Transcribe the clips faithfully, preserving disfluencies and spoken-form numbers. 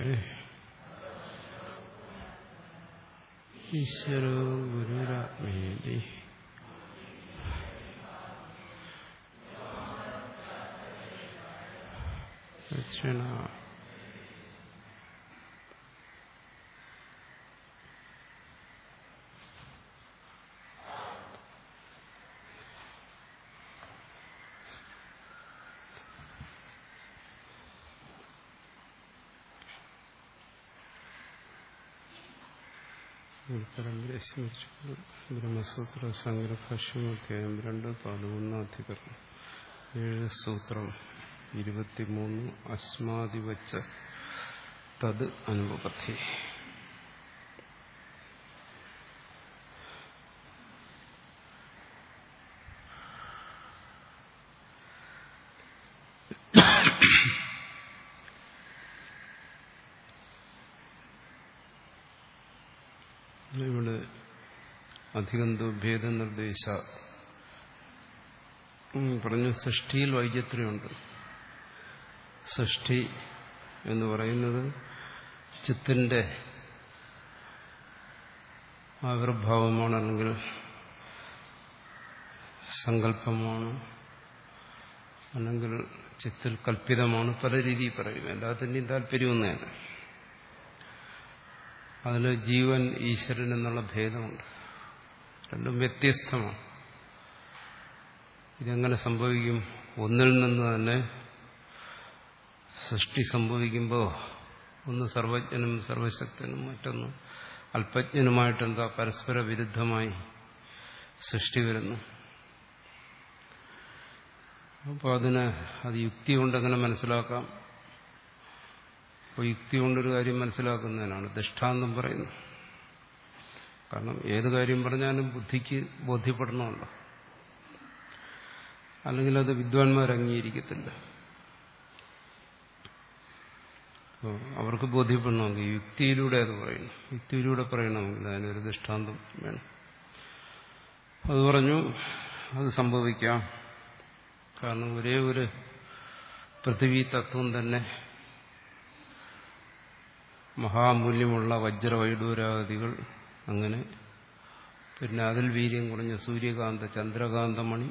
ഈശ്വരോ ഗുരുരാത്മേതി ദക്ഷിണ ബ്രഹ്മസൂത്ര സംഗ്രഭാഷ്യം അധ്യായം രണ്ട് പതിമൂന്നാം അധികരണം ഏഴ് സൂത്രം ഇരുപത്തിമൂന്ന് അസ്മാദിവച്ച തത് അനുപത്തി. ഇവിടെ അധികന്തോ ഭേദനിർദ്ദേശ പറഞ്ഞു. സൃഷ്ടിയിൽ വൈചിത്ര്യമുണ്ട്. സൃഷ്ടി എന്ന് പറയുന്നത് ചിത്തിന്റെ ആവിർഭാവമാണ്, അല്ലെങ്കിൽ സങ്കല്പമാണ്, അല്ലെങ്കിൽ ചിത്തിൽ കൽപ്പിതമാണ്. പല രീതിയിൽ പറയും. എല്ലാത്തിൻ്റെയും താല്പര്യം ഒന്നേയാണ്. അതിൽ ജീവൻ ഈശ്വരൻ എന്നുള്ള ഭേദമുണ്ട്. രണ്ടും വ്യത്യസ്തമാണ്. ഇതെങ്ങനെ സംഭവിക്കും? ഒന്നിൽ നിന്ന് തന്നെ സൃഷ്ടി സംഭവിക്കുമ്പോൾ ഒന്ന് സർവജ്ഞനും സർവശക്തനും, മറ്റൊന്ന് അല്പജ്ഞനുമായിട്ടെന്താ പരസ്പര വിരുദ്ധമായി സൃഷ്ടി വരുന്നു. അപ്പോൾ അതിന് അത് യുക്തി കൊണ്ടെങ്ങനെ മനസ്സിലാക്കാം? അപ്പോൾ യുക്തി കൊണ്ടൊരു കാര്യം മനസ്സിലാക്കുന്നതിനാണ് ദൃഷ്ടാന്തം പറയുന്നത്. കാരണം ഏത് കാര്യം പറഞ്ഞാലും ബുദ്ധിക്ക് ബോധ്യപ്പെടണമല്ലോ, അല്ലെങ്കിൽ അത് വിദ്വാൻമാർ അംഗീകരിക്കത്തില്ല. അവർക്ക് ബോധ്യപ്പെടണമെങ്കിൽ യുക്തിയിലൂടെ അത് പറയുന്നു. യുക്തിയിലൂടെ പറയണമെങ്കിൽ അതിനൊരു ദൃഷ്ടാന്തം വേണം. അത് പറഞ്ഞു, അത് സംഭവിക്കാം. കാരണം ഒരേ ഒരു പൃഥിവി തത്വം തന്നെ മഹാമൂല്യമുള്ള വജ്രവൈഡൂരാദികൾ, അങ്ങനെ പിന്നെ അതിൽ വീര്യം കുറഞ്ഞ സൂര്യകാന്ത ചന്ദ്രകാന്തമണി,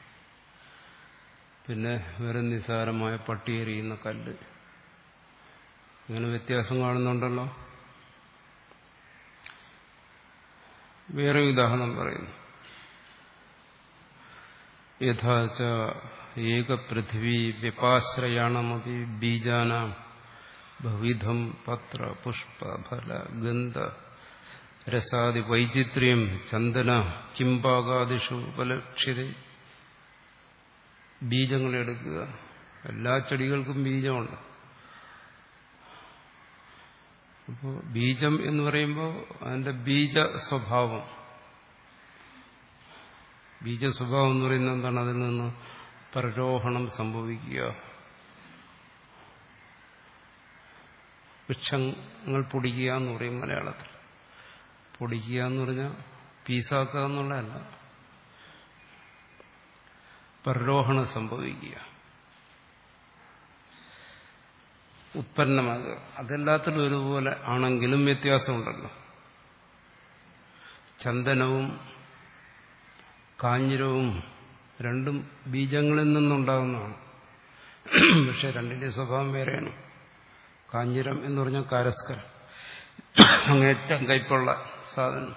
പിന്നെ വേറെ നിസ്സാരമായ പട്ടിയെറിയുന്ന കല്ല്, അങ്ങനെ വ്യത്യാസം കാണുന്നുണ്ടല്ലോ. വേറെ ഉദാഹരണം പറയുന്നു. യഥാച ഏകപൃഥിവി വ്യപാശ്രയാണമപി ബീജാനാം ബഹുവിധം പത്ര പുഷ്പ ഫല ഗന്ധ രസാദി വൈചിത്ര്യം ചന്ദന കിംപാകാദിഷു ഉപലക്ഷ്യത. ബീജങ്ങളെടുക്കുക. എല്ലാ ചെടികൾക്കും ബീജമുണ്ട്. അപ്പോൾ ബീജം എന്ന് പറയുമ്പോൾ അതിന്റെ ബീജ സ്വഭാവം, ബീജ സ്വഭാവം എന്ന് പറയുന്നത് എന്താണ്? അതിൽ നിന്ന് പരരോഹണം സംഭവിക്കുക, വൃക്ഷങ്ങൾ പൊടിക്കുക എന്ന് പറയും മലയാളത്തിൽ. പൊടിക്കുക എന്ന് പറഞ്ഞാൽ പീസാക്കുക എന്നുള്ളതല്ല, പരരോഹണം സംഭവിക്കുക, ഉത്പന്നമാകുക. അതെല്ലാത്തിലും ഒരുപോലെ ആണെങ്കിലും വ്യത്യാസമുണ്ടല്ലോ. ചന്ദനവും കാഞ്ഞിരവും രണ്ടും ബീജങ്ങളിൽ നിന്നുണ്ടാകുന്നതാണ്. പക്ഷെ രണ്ടിന്റെ സ്വഭാവം വേറെയാണ്. കാഞ്ഞിരം എന്ന് പറഞ്ഞാൽ കാരസ്കരം, അങ്ങേറ്റം കയ്പുള്ള സാധനം.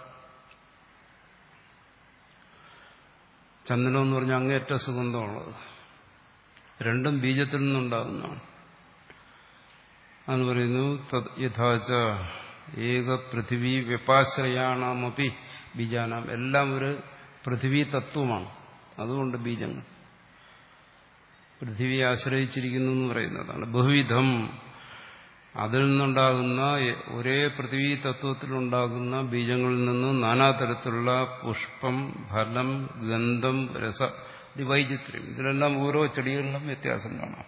ചന്ദനം എന്ന് പറഞ്ഞാൽ അങ്ങേറ്റ സുഗന്ധമുള്ളത്. രണ്ടും ബീജത്തിൽ നിന്നുണ്ടാകുന്നതാണ്. അതെന്ന് പറയുന്നു യഥാച ഏക പൃഥിവി വ്യപാശ്രയാണമപി ബീജാനാം. എല്ലാം ഒരു പൃഥിവി തത്വമാണ്. അതുകൊണ്ട് ബീജങ്ങൾ പൃഥിവിയെ ആശ്രയിച്ചിരിക്കുന്നു എന്ന് പറയുന്നതാണ്. ബഹുവിധം, അതിൽ നിന്നുണ്ടാകുന്ന ഒരേ പൃഥ്വി തത്വത്തിലുണ്ടാകുന്ന ബീജങ്ങളിൽ നിന്ന് നാനാതരത്തിലുള്ള പുഷ്പം, ഫലം, ഗന്ധം, രസ, വൈചിത്ര്യം, ഇതിലെല്ലാം ഓരോ ചെടികളിലും വ്യത്യാസം കാണാം.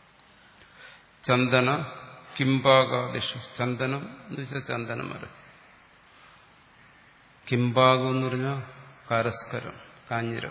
ചന്ദന കിംപാകാദിഷു, ചന്ദനം എന്ന് വെച്ചാൽ ചന്ദനമരം, കിംപാകം എന്ന് പറഞ്ഞാൽ കാരസ്കരം, കാഞ്ഞിരം,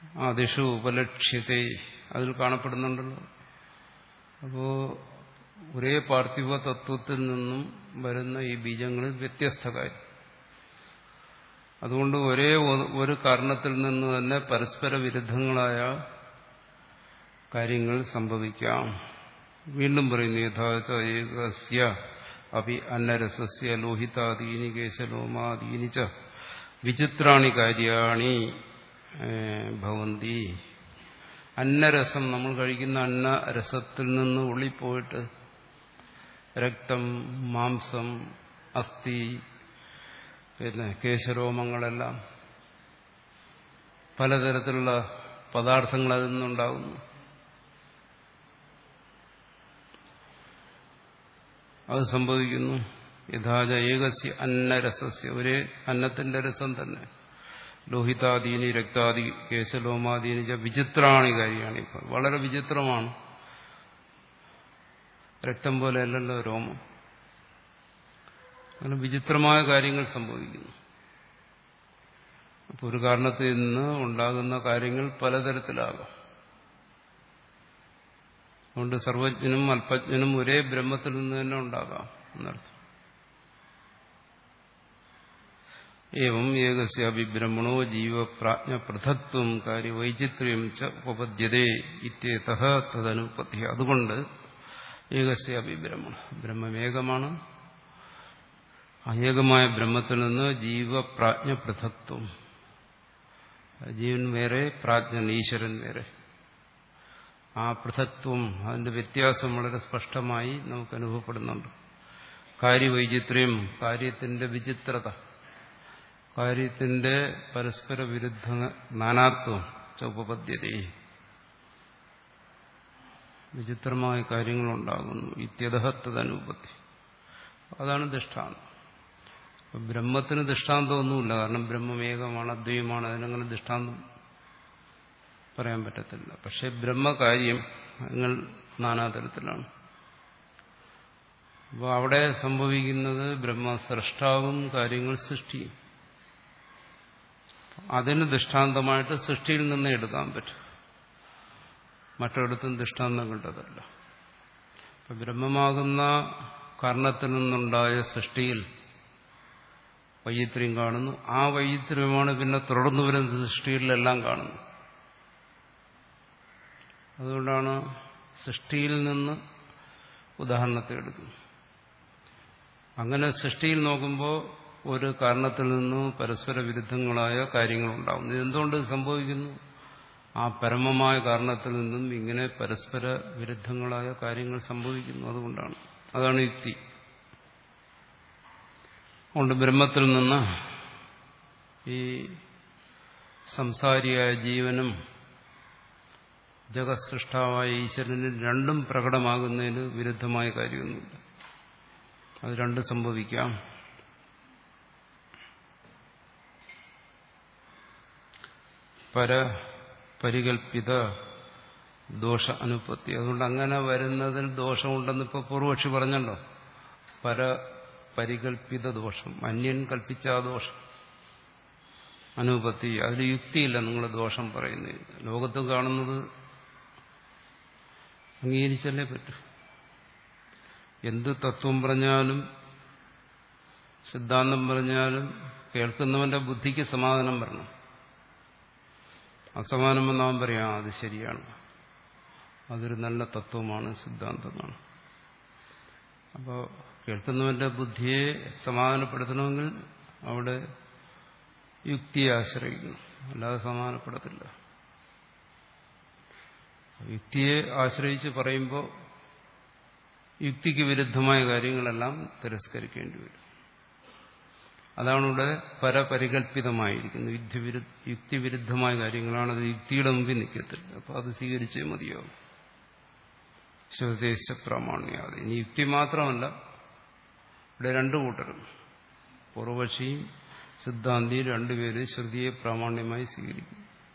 ആദിഷു ഉപലക്ഷ്യത്തെ, അതിൽ കാണപ്പെടുന്നുണ്ടല്ലോ. അപ്പോ ഒരേ പാർത്ഥിവ തത്വത്തിൽ നിന്നും വരുന്ന ഈ ബീജങ്ങളിൽ വ്യത്യസ്ത കാര്യം. അതുകൊണ്ട് ഒരേ ഒരു കാരണത്തിൽ നിന്ന് തന്നെ പരസ്പര വിരുദ്ധങ്ങളായ കാര്യങ്ങൾ സംഭവിക്കാം. വീണ്ടും പറയുന്നു, യഥാച ഏകസ്യ അപി അന്നരസസ്യ ലോഹിതാദീനി കേശലോമാദീനി ച വിചിത്രാണി കാര്യാണി ഭവന്തി. അന്നരസം, നമ്മൾ കഴിക്കുന്ന അന്നരസത്തിൽ നിന്ന് ഉള്ളിപ്പോയിട്ട് രക്തം, മാംസം, അസ്ഥി, പിന്നെ കേശരോമങ്ങളെല്ലാം പലതരത്തിലുള്ള പദാർത്ഥങ്ങൾ അതിൽ നിന്നുണ്ടാകുന്നു. അത് സംഭവിക്കുന്നു. യഥാച ഏകസ്യ അന്നരസസ്യ, ഒരേ അന്നത്തിന്റെ രസം തന്നെ, ലോഹിതാദീനി രക്താദി കേശലോമാദീനി വിചിത്രാണി കാര്യമാണ്. വളരെ വിചിത്രമാണ്. രക്തം പോലെയല്ലല്ലോ രോമം. അങ്ങനെ വിചിത്രമായ കാര്യങ്ങൾ സംഭവിക്കുന്നു. അപ്പോൾ ഒരു കാരണത്തിൽ നിന്ന് ഉണ്ടാകുന്ന കാര്യങ്ങൾ പലതരത്തിലാകാം. അതുകൊണ്ട് സർവജ്ഞനും അല്പജ്ഞനും ഒരേ ബ്രഹ്മത്തിൽ നിന്ന് തന്നെ ഉണ്ടാകാം എന്നർത്ഥം. ഏവം ഏകസ്യാപി ബ്രഹ്മണോ ജീവപ്രാജ്ഞ പൃഥക്ത്വം കാര്യവൈചിത്ര്യം ച ഉപപദ്യതേ ഇത്യേതഃ തദനുപത്തി. അതുകൊണ്ട് ഏകസ്യാപി ബ്രഹ്മണ, ബ്രഹ്മമേകമാണ്. അയേകമായ ബ്രഹ്മത്തിൽ നിന്ന് ജീവപ്രാജ്ഞ പൃഥക്ത്വം, ജീവൻ വേറെ, പ്രാജ്ഞൻ ഈശ്വരൻ വേറെ. ആ പൃഥക്ത്വം, അതിന്റെ വ്യത്യാസം വളരെ സ്പഷ്ടമായി നമുക്ക് അനുഭവപ്പെടുന്നുണ്ട്. കാര്യവൈചിത്ര്യം, കാര്യത്തിന്റെ വിചിത്രത, കാര്യത്തിന്റെ പരസ്പര വിരുദ്ധ നാനാത്വം ചൗപപദ്യത, വിചിത്രമായ കാര്യങ്ങളുണ്ടാകുന്നു. ഇത്യതഃ തദനുപത്തി. അതാണ് ദൃഷ്ടാന്തം. ബ്രഹ്മത്തിന് ദൃഷ്ടാന്തമൊന്നുമില്ല. കാരണം ബ്രഹ്മമേകമാണ്, അദ്വൈതമാണ്. അതിനങ്ങനെ ദൃഷ്ടാന്തം പറയാൻ പറ്റത്തില്ല. പക്ഷെ ബ്രഹ്മകാര്യങ്ങൾ നാനാതരത്തിലാണ്. അപ്പോൾ അവിടെ സംഭവിക്കുന്നത് ബ്രഹ്മസ്രഷ്ടാവും കാര്യങ്ങൾ സൃഷ്ടിയും. അതിന് ദൃഷ്ടാന്തമായിട്ട് സൃഷ്ടിയിൽ നിന്ന് എടുക്കാൻ പറ്റും. മറ്റൊരിടത്തും ദൃഷ്ടാന്തം കണ്ടതല്ല. അപ്പം ബ്രഹ്മമാകുന്ന കാരണത്തിൽ നിന്നുണ്ടായ സൃഷ്ടിയിൽ വൈചിത്ര്യം കാണുന്നു. ആ വൈചിത്ര്യമാണ് പിന്നെ തുടർന്നു വരുന്ന സൃഷ്ടികളിലെല്ലാം കാണുന്നത്. അതുകൊണ്ടാണ് സൃഷ്ടിയിൽ നിന്ന് ഉദാഹരണത്തെ എടുക്കുന്നത്. അങ്ങനെ സൃഷ്ടിയിൽ നോക്കുമ്പോൾ ഒരു കാരണത്തിൽ നിന്നും പരസ്പര വിരുദ്ധങ്ങളായ കാര്യങ്ങളുണ്ടാകുന്നു. ഇതെന്തുകൊണ്ട് സംഭവിക്കുന്നു? ആ പരമമായ കാരണത്തിൽ നിന്നും ഇങ്ങനെ പരസ്പര വിരുദ്ധങ്ങളായ കാര്യങ്ങൾ സംഭവിക്കുന്നു. അതുകൊണ്ടാണ്. അതാണ് യുക്തി. അതുകൊണ്ട് ബ്രഹ്മത്തിൽ നിന്ന് ഈ സംസാരിയായ ജീവനും ജഗത്സൃഷ്ടാവായ ഈശ്വരനും രണ്ടും പ്രകടമാകുന്നതിന് വിരുദ്ധമായ കാര്യമൊന്നുമില്ല. അത് രണ്ടും സംഭവിക്കാം. പരപരികൽപ്പിത ദോഷ അനുപത്തി. അതുകൊണ്ട് അങ്ങനെ വരുന്നതിൽ ദോഷമുണ്ടെന്ന് ഇപ്പോൾ പൂർവക്ഷി പറഞ്ഞല്ലോ. പരപരികൽപ്പിത ദോഷം, അന്യൻ കൽപ്പിച്ച ആ ദോഷം അനുപത്തി. അതിൽ യുക്തിയില്ല നിങ്ങൾ ദോഷം പറയുന്നത്. ലോകത്ത് കാണുന്നത് അംഗീകരിച്ചല്ലേ പറ്റൂ. എന്ത് തത്വം പറഞ്ഞാലും സിദ്ധാന്തം പറഞ്ഞാലും കേൾക്കുന്നവന്റെ ബുദ്ധിക്ക് സമാധാനം വരണം. അസമാനം വന്നവൻ പറയാം അത് ശരിയാണ്, അതൊരു നല്ല തത്വമാണ്, സിദ്ധാന്തമാണ്. അപ്പോൾ കേൾക്കുന്നവന്റെ ബുദ്ധിയെ സമാധാനപ്പെടുത്തണമെങ്കിൽ അവിടെ യുക്തിയെ ആശ്രയിക്കുന്നു, അല്ലാതെ സമാധാനപ്പെടത്തില്ല. യുക്തിയെ ആശ്രയിച്ച് പറയുമ്പോൾ യുക്തിക്ക് വിരുദ്ധമായ കാര്യങ്ങളെല്ലാം തിരസ്കരിക്കേണ്ടി വരും. അതാണ് ഇവിടെ പരപരികൽപ്പിതമായിരിക്കുന്നത്. യുക്തിവിരുദ്ധമായ കാര്യങ്ങളാണ്. അത് യുക്തിയുടെ മുമ്പിൽ നിൽക്കത്തില്ല. അപ്പോൾ അത് സ്വീകരിച്ചേ മതിയാവും. ശ്രുതേശ പ്രാമാണ്യാദി. ഇനി യുക്തി മാത്രമല്ല, ഇവിടെ രണ്ടു കൂട്ടരും, പൂർവപക്ഷിയും സിദ്ധാന്തിയും രണ്ടുപേരും ശ്രുതിയെ പ്രാമാണ്യമായി സ്വീകരിക്കും.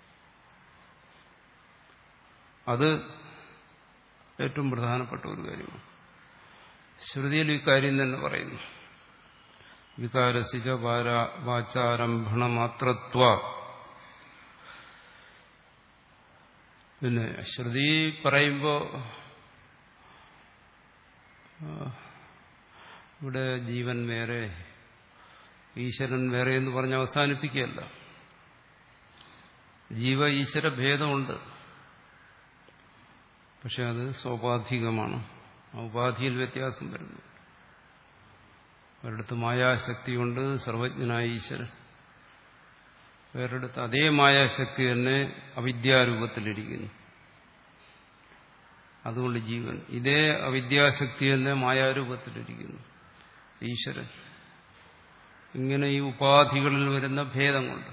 അത് ഏറ്റവും പ്രധാനപ്പെട്ട ഒരു കാര്യമാണ്. ശ്രുതിയിൽ ഈ കാര്യം തന്നെ പറയുന്നു. വികാരസിജ വാചാരംഭണ മാത്രത്വ. പിന്നെ ശ്രുതി പറയുമ്പോൾ ഇവിടെ ജീവൻ വേറെ ഈശ്വരൻ വേറെ എന്ന് പറഞ്ഞ് അവസാനിപ്പിക്കുകയല്ല. ജീവ ഈശ്വര ഭേദമുണ്ട്. പക്ഷെ അത് സ്വാഭാവികമാണ്. ആ ഉപാധിയിൽ വ്യത്യാസം വരുന്നു. ഒരിടത്ത് മായാശക്തിയുണ്ട്, സർവജ്ഞനായ ഈശ്വരൻ. വേറൊരിടത്ത് അതേ മായാശക്തി തന്നെ അവിദ്യാരൂപത്തിലിരിക്കുന്നു. അതുകൊണ്ട് ജീവൻ. ഇതേ അവിദ്യാശക്തി തന്നെ മായാരൂപത്തിലിരിക്കുന്നു ഈശ്വരൻ. ഇങ്ങനെ ഈ ഉപാധികളിൽ വരുന്ന ഭേദം കൊണ്ട്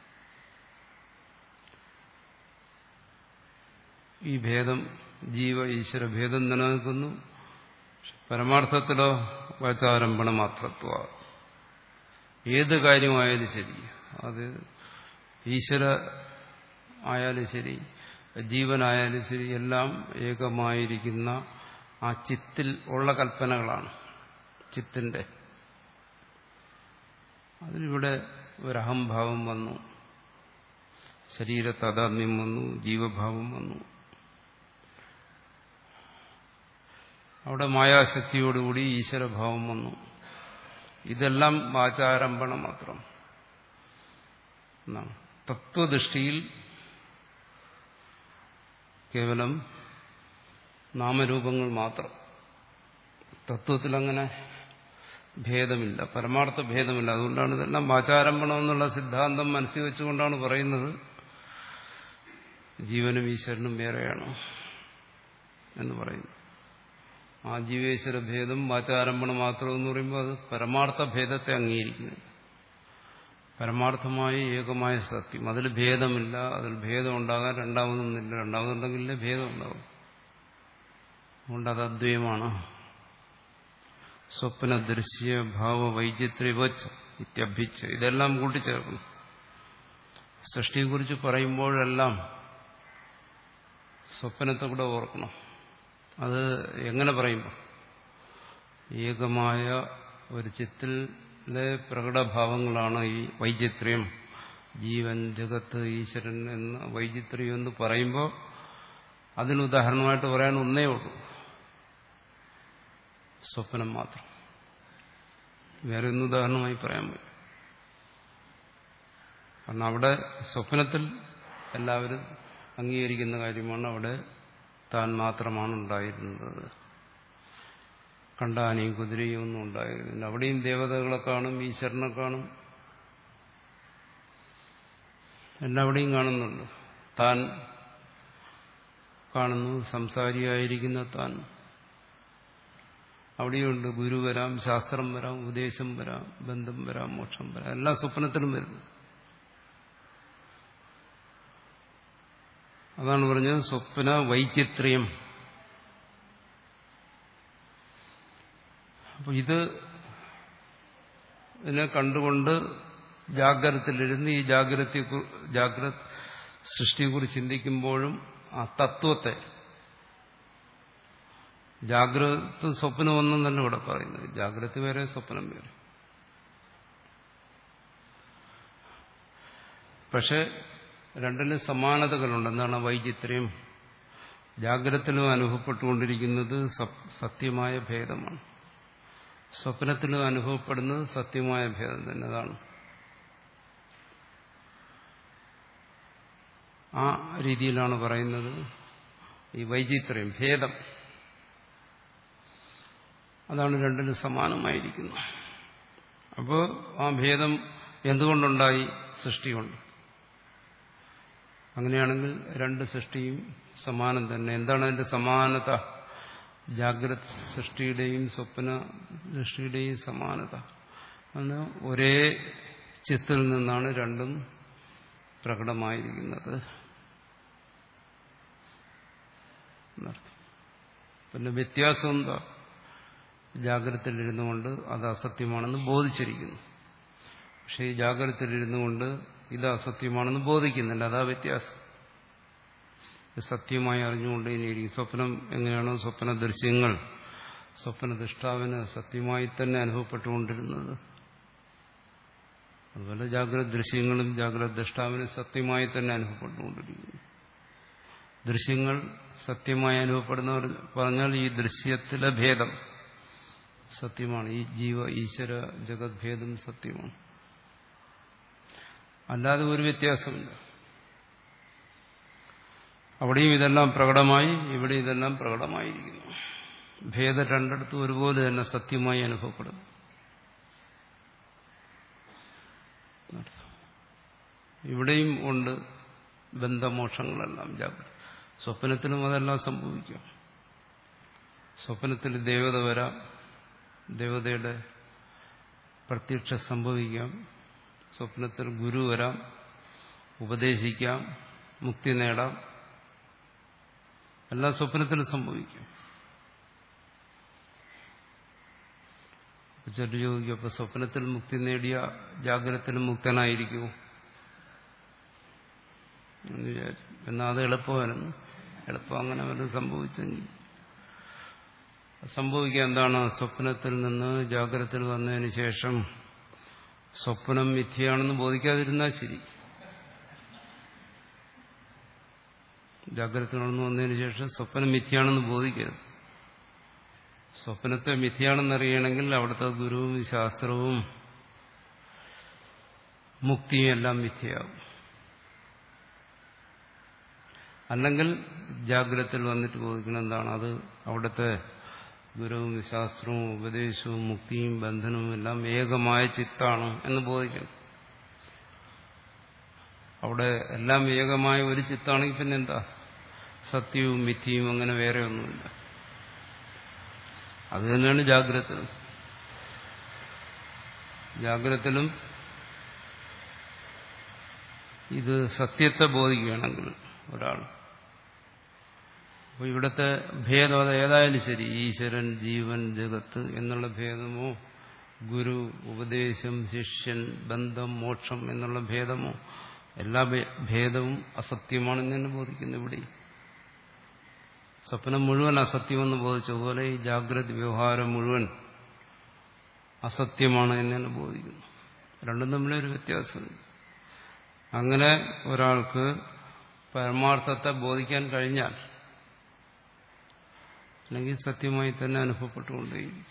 ഈ ഭേദം ജീവ ഈശ്വര ഭേദം നിലനിൽക്കുന്നു. പരമാർത്ഥത്തിലോ വാചാരംഭണ മാത്രത്വ. ഏത് കാര്യമായാലും ശരി, അത് ഈശ്വര ആയാലും ശരി, ജീവനായാലും ശരി, എല്ലാം ഏകമായിരിക്കുന്ന ആ ചിത്തിൽ ഉള്ള കൽപ്പനകളാണ്. ചിത്തിന്റെ അതിലിവിടെ ഒരഹംഭാവം വന്നു, ശരീര താതാത്മ്യം വന്നു, ജീവഭാവം വന്നു. അവിടെ മായാശക്തിയോടുകൂടി ഈശ്വരഭാവം വന്നു. ഇതെല്ലാം വാചാരംഭണം മാത്രം എന്നാണ്. തത്വദൃഷ്ടിയിൽ കേവലം നാമരൂപങ്ങൾ മാത്രം. തത്വത്തിൽ അങ്ങനെ ഭേദമില്ല, പരമാർത്ഥ ഭേദമില്ല. അതുകൊണ്ടാണ് ഇതെല്ലാം വാചാരംഭണം എന്നുള്ള സിദ്ധാന്തം മനസ്സിൽ വെച്ചുകൊണ്ടാണ് പറയുന്നത് ജീവനും ഈശ്വരനും വേറെയാണ് എന്ന് പറയുന്നു. ആ ജീവേശ്വര ഭേദം വാചാരംഭണം മാത്രം എന്ന് പറയുമ്പോൾ അത് പരമാർത്ഥ ഭേദത്തെ അംഗീകരിക്കുന്നു. പരമാർത്ഥമായ ഏകമായ സത്യം, അതിൽ ഭേദമില്ല. അതിൽ ഭേദം ഉണ്ടാകാൻ രണ്ടാമതൊന്നില്ല. രണ്ടാമതുണ്ടെങ്കിലേ ഭേദം ഉണ്ടാകും. അതുകൊണ്ട് അത് അദ്വൈതമാണ്. സ്വപ്ന ദൃശ്യ ഭാവ വൈചിത്ര്യവച്ച് ഇത്യഭിച്ച് ഇതെല്ലാം കൂട്ടിച്ചേർക്കുന്നു. സൃഷ്ടിയെക്കുറിച്ച് പറയുമ്പോഴെല്ലാം സ്വപ്നത്തെ കൂടെ ഓർക്കണം. അത് എങ്ങനെ പറയുമ്പോൾ ഏകമായ ഒരു ചിത്തിലെ പ്രകടഭാവങ്ങളാണ് ഈ വൈചിത്ര്യം. ജീവൻ, ജഗത്ത്, ഈശ്വരൻ എന്ന വൈചിത്ര്യം എന്ന് പറയുമ്പോൾ അതിന് ഉദാഹരണമായിട്ട് പറയാൻ ഒന്നേ ഉള്ളൂ, സ്വപ്നം മാത്രം. വേറെ ഒന്നും ഉദാഹരണമായി പറയാൻ പറ്റും. കാരണം അവിടെ സ്വപ്നത്തിൽ എല്ലാവരും അംഗീകരിക്കുന്ന കാര്യമാണ്. അവിടെ താൻ മാത്രമാണ് ഉണ്ടായിരുന്നത്. കണ്ടാനയും കുതിരയും ഒന്നും ഉണ്ടായിരുന്നില്ല. അവിടെയും ദേവതകളെ കാണും, ഈശ്വരനെ കാണും, എല്ലാവിടെയും കാണുന്നുണ്ട്. താൻ കാണുന്നു, സംസാരിയായിരിക്കുന്ന താൻ. അവിടെയുണ്ട് ഗുരു വരാം, ശാസ്ത്രം വരാം, ഉപദേശം വരാം, ബന്ധം വരാം, മോക്ഷം വരാം. എല്ലാ സ്വപ്നത്തിലും വരുന്നു. അതാണ് പറഞ്ഞത് സ്വപ്ന വൈചിത്ര്യം. അപ്പൊ ഇത് ഇതിനെ കണ്ടുകൊണ്ട് ജാഗ്രതത്തിലിരുന്ന് ഈ ജാഗ്രത ജാഗ്രത സൃഷ്ടിയെക്കുറിച്ച് ചിന്തിക്കുമ്പോഴും ആ തത്വത്തെ, ജാഗ്രത സ്വപ്നമൊന്നും തന്നെ ഇവിടെ പറയുന്നത്. ജാഗ്രത വേറെ, സ്വപ്നം വേറെ. പക്ഷെ രണ്ടിനും സമാനതകളുണ്ട്. എന്താണ് വൈചിത്ര്യം? ജാഗ്രതത്തിലും അനുഭവപ്പെട്ടുകൊണ്ടിരിക്കുന്നത് സത്യമായ ഭേദമാണ്, സ്വപ്നത്തിലും അനുഭവപ്പെടുന്നത് സത്യമായ ഭേദം തന്നെ. അതാണ് ആ രീതിയിലാണ് പറയുന്നത് ഈ വൈചിത്ര്യം, ഭേദം. അതാണ് രണ്ടിനും സമാനമായിരിക്കുന്നത്. അപ്പോൾ ആ ഭേദം എന്തുകൊണ്ടുണ്ടായി? സൃഷ്ടി കൊണ്ട്. അങ്ങനെയാണെങ്കിൽ രണ്ട് സൃഷ്ടിയും സമാനം തന്നെ. എന്താണ് അതിന്റെ സമാനത? ജാഗ്രത സൃഷ്ടിയുടെയും സ്വപ്ന സൃഷ്ടിയുടെയും സമാനത അന്ന് ഒരേ ചിത്തിൽ നിന്നാണ് രണ്ടും പ്രകടമായിരിക്കുന്നത്. പിന്നെ വ്യത്യാസം എന്താ? ജാഗ്രതയിലിരുന്നു കൊണ്ട് അത് അസത്യമാണെന്ന് ബോധിച്ചിരിക്കുന്നു. പക്ഷെ ഈ ജാഗ്രതയിലിരുന്നു കൊണ്ട് ഇത് അസത്യമാണെന്ന് ബോധിക്കുന്നില്ല. അതാ വ്യത്യാസം. സത്യമായി അറിഞ്ഞുകൊണ്ട് ഇനിയിരിക്കും. സ്വപ്നം എങ്ങനെയാണോ സ്വപ്ന ദൃശ്യങ്ങൾ സ്വപ്ന ദൃഷ്ടാവിന് സത്യമായി തന്നെ അനുഭവപ്പെട്ടുകൊണ്ടിരുന്നത്, അതുപോലെ ജാഗ്രത ദൃശ്യങ്ങളും ജാഗ്രത ദൃഷ്ടാവിന് സത്യമായി തന്നെ അനുഭവപ്പെട്ടുകൊണ്ടിരിക്കുന്നു. ദൃശ്യങ്ങൾ സത്യമായി അനുഭവപ്പെടുന്നവർ പറഞ്ഞാൽ ഈ ദൃശ്യത്തിലെ ഭേദം, സത്യമാണ്. ഈ ജീവ ഈശ്വര ജഗത് ഭേദം സത്യമാണ്. അല്ലാതെ ഒരു വ്യത്യാസമില്ല. അവിടെയും ഇതെല്ലാം പ്രകടമായി, ഇവിടെ ഇതെല്ലാം പ്രകടമായിരിക്കുന്നു. ഭേദം രണ്ടിടത്തും ഒരുപോലെ തന്നെ സത്യമായി അനുഭവപ്പെടുന്നു. ഇവിടെയും ഉണ്ട് ബന്ധമോക്ഷങ്ങളെല്ലാം. ജാഗ്രത സ്വപ്നത്തിലും അതെല്ലാം സംഭവിക്കും. സ്വപ്നത്തിൽ ദേവത വരാം, ദേവതയുടെ പ്രത്യക്ഷം സംഭവിക്കാം. സ്വപ്നത്തിൽ ഗുരു വരാം, ഉപദേശിക്കാം, മുക്തി നേടാം. എല്ലാം സ്വപ്നത്തിൽ സംഭവിക്കും. ചെറു ചോദിക്കും, അപ്പൊ സ്വപ്നത്തിൽ മുക്തി നേടിയ ജാഗ്രതത്തിലും മുക്തനായിരിക്കുമോ എന്ന് വിചാരിച്ചു. എന്നാൽ അത് എളുപ്പമായിരുന്നു. എളുപ്പം അങ്ങനെ വല്ലതും സംഭവിച്ചെങ്കിൽ സംഭവിക്കുക എന്താണ്? സ്വപ്നത്തിൽ നിന്ന് ജാഗ്രതത്തിൽ വന്നതിന് ശേഷം സ്വപ്നം മിഥ്യയാണെന്ന് ബോധിക്കാതിരുന്നാൽ ശരി. ജാഗ്രതത്തിൽ നിന്ന് വന്നതിന് ശേഷം സ്വപ്നം മിഥ്യയാണെന്ന് ബോധിക്കരുത്. സ്വപ്നത്തെ മിഥ്യയാണെന്നറിയണമെങ്കിൽ അവിടുത്തെ ഗുരുവും ശാസ്ത്രവും മുക്തിയും എല്ലാം മിഥ്യയാവും. അല്ലെങ്കിൽ ജാഗ്രതത്തിൽ വന്നിട്ട് ബോധിക്കണം എന്താണ്? അത് അവിടുത്തെ ഗുരുവും ശാസ്ത്രവും ഉപദേശവും മുക്തിയും ബന്ധനവും എല്ലാം ഏകമായ ചിത്താണ് എന്ന് ബോധിക്കണം. അവിടെ എല്ലാം ഏകമായ ഒരു ചിത്താണെങ്കിൽ പിന്നെ എന്താ? സത്യവും മിഥ്യയും അങ്ങനെ വേറെ ഒന്നുമില്ല. അത് തന്നെയാണ് ജാഗ്രതത്തിലും. ജാഗ്രതത്തിലും ഇത് സത്യത്തെ ബോധിക്കുകയാണെങ്കിൽ ഒരാൾ, അപ്പോൾ ഇവിടുത്തെ ഭേദം അത് ഏതായാലും ശരി, ഈശ്വരൻ, ജീവൻ, ജഗത്ത് എന്നുള്ള ഭേദമോ, ഗുരു, ഉപദേശം, ശിഷ്യൻ, ബന്ധം, മോക്ഷം എന്നുള്ള ഭേദമോ, എല്ലാ ഭേദവും അസത്യമാണെന്ന് തന്നെ ബോധിക്കുന്നു. ഇവിടെ സ്വപ്നം മുഴുവൻ അസത്യമെന്ന് ബോധിച്ചതുപോലെ ഈ ജാഗ്രത വ്യവഹാരം മുഴുവൻ അസത്യമാണ് എന്ന് തന്നെ ബോധിക്കുന്നു. രണ്ടും തമ്മിലൊരു വ്യത്യാസമുണ്ട്. അങ്ങനെ ഒരാൾക്ക് പരമാർത്ഥത്തെ ബോധിക്കാൻ കഴിഞ്ഞാൽ, അല്ലെങ്കിൽ സത്യമായി തന്നെ അനുഭവപ്പെട്ടുകൊണ്ടേയിരിക്കും.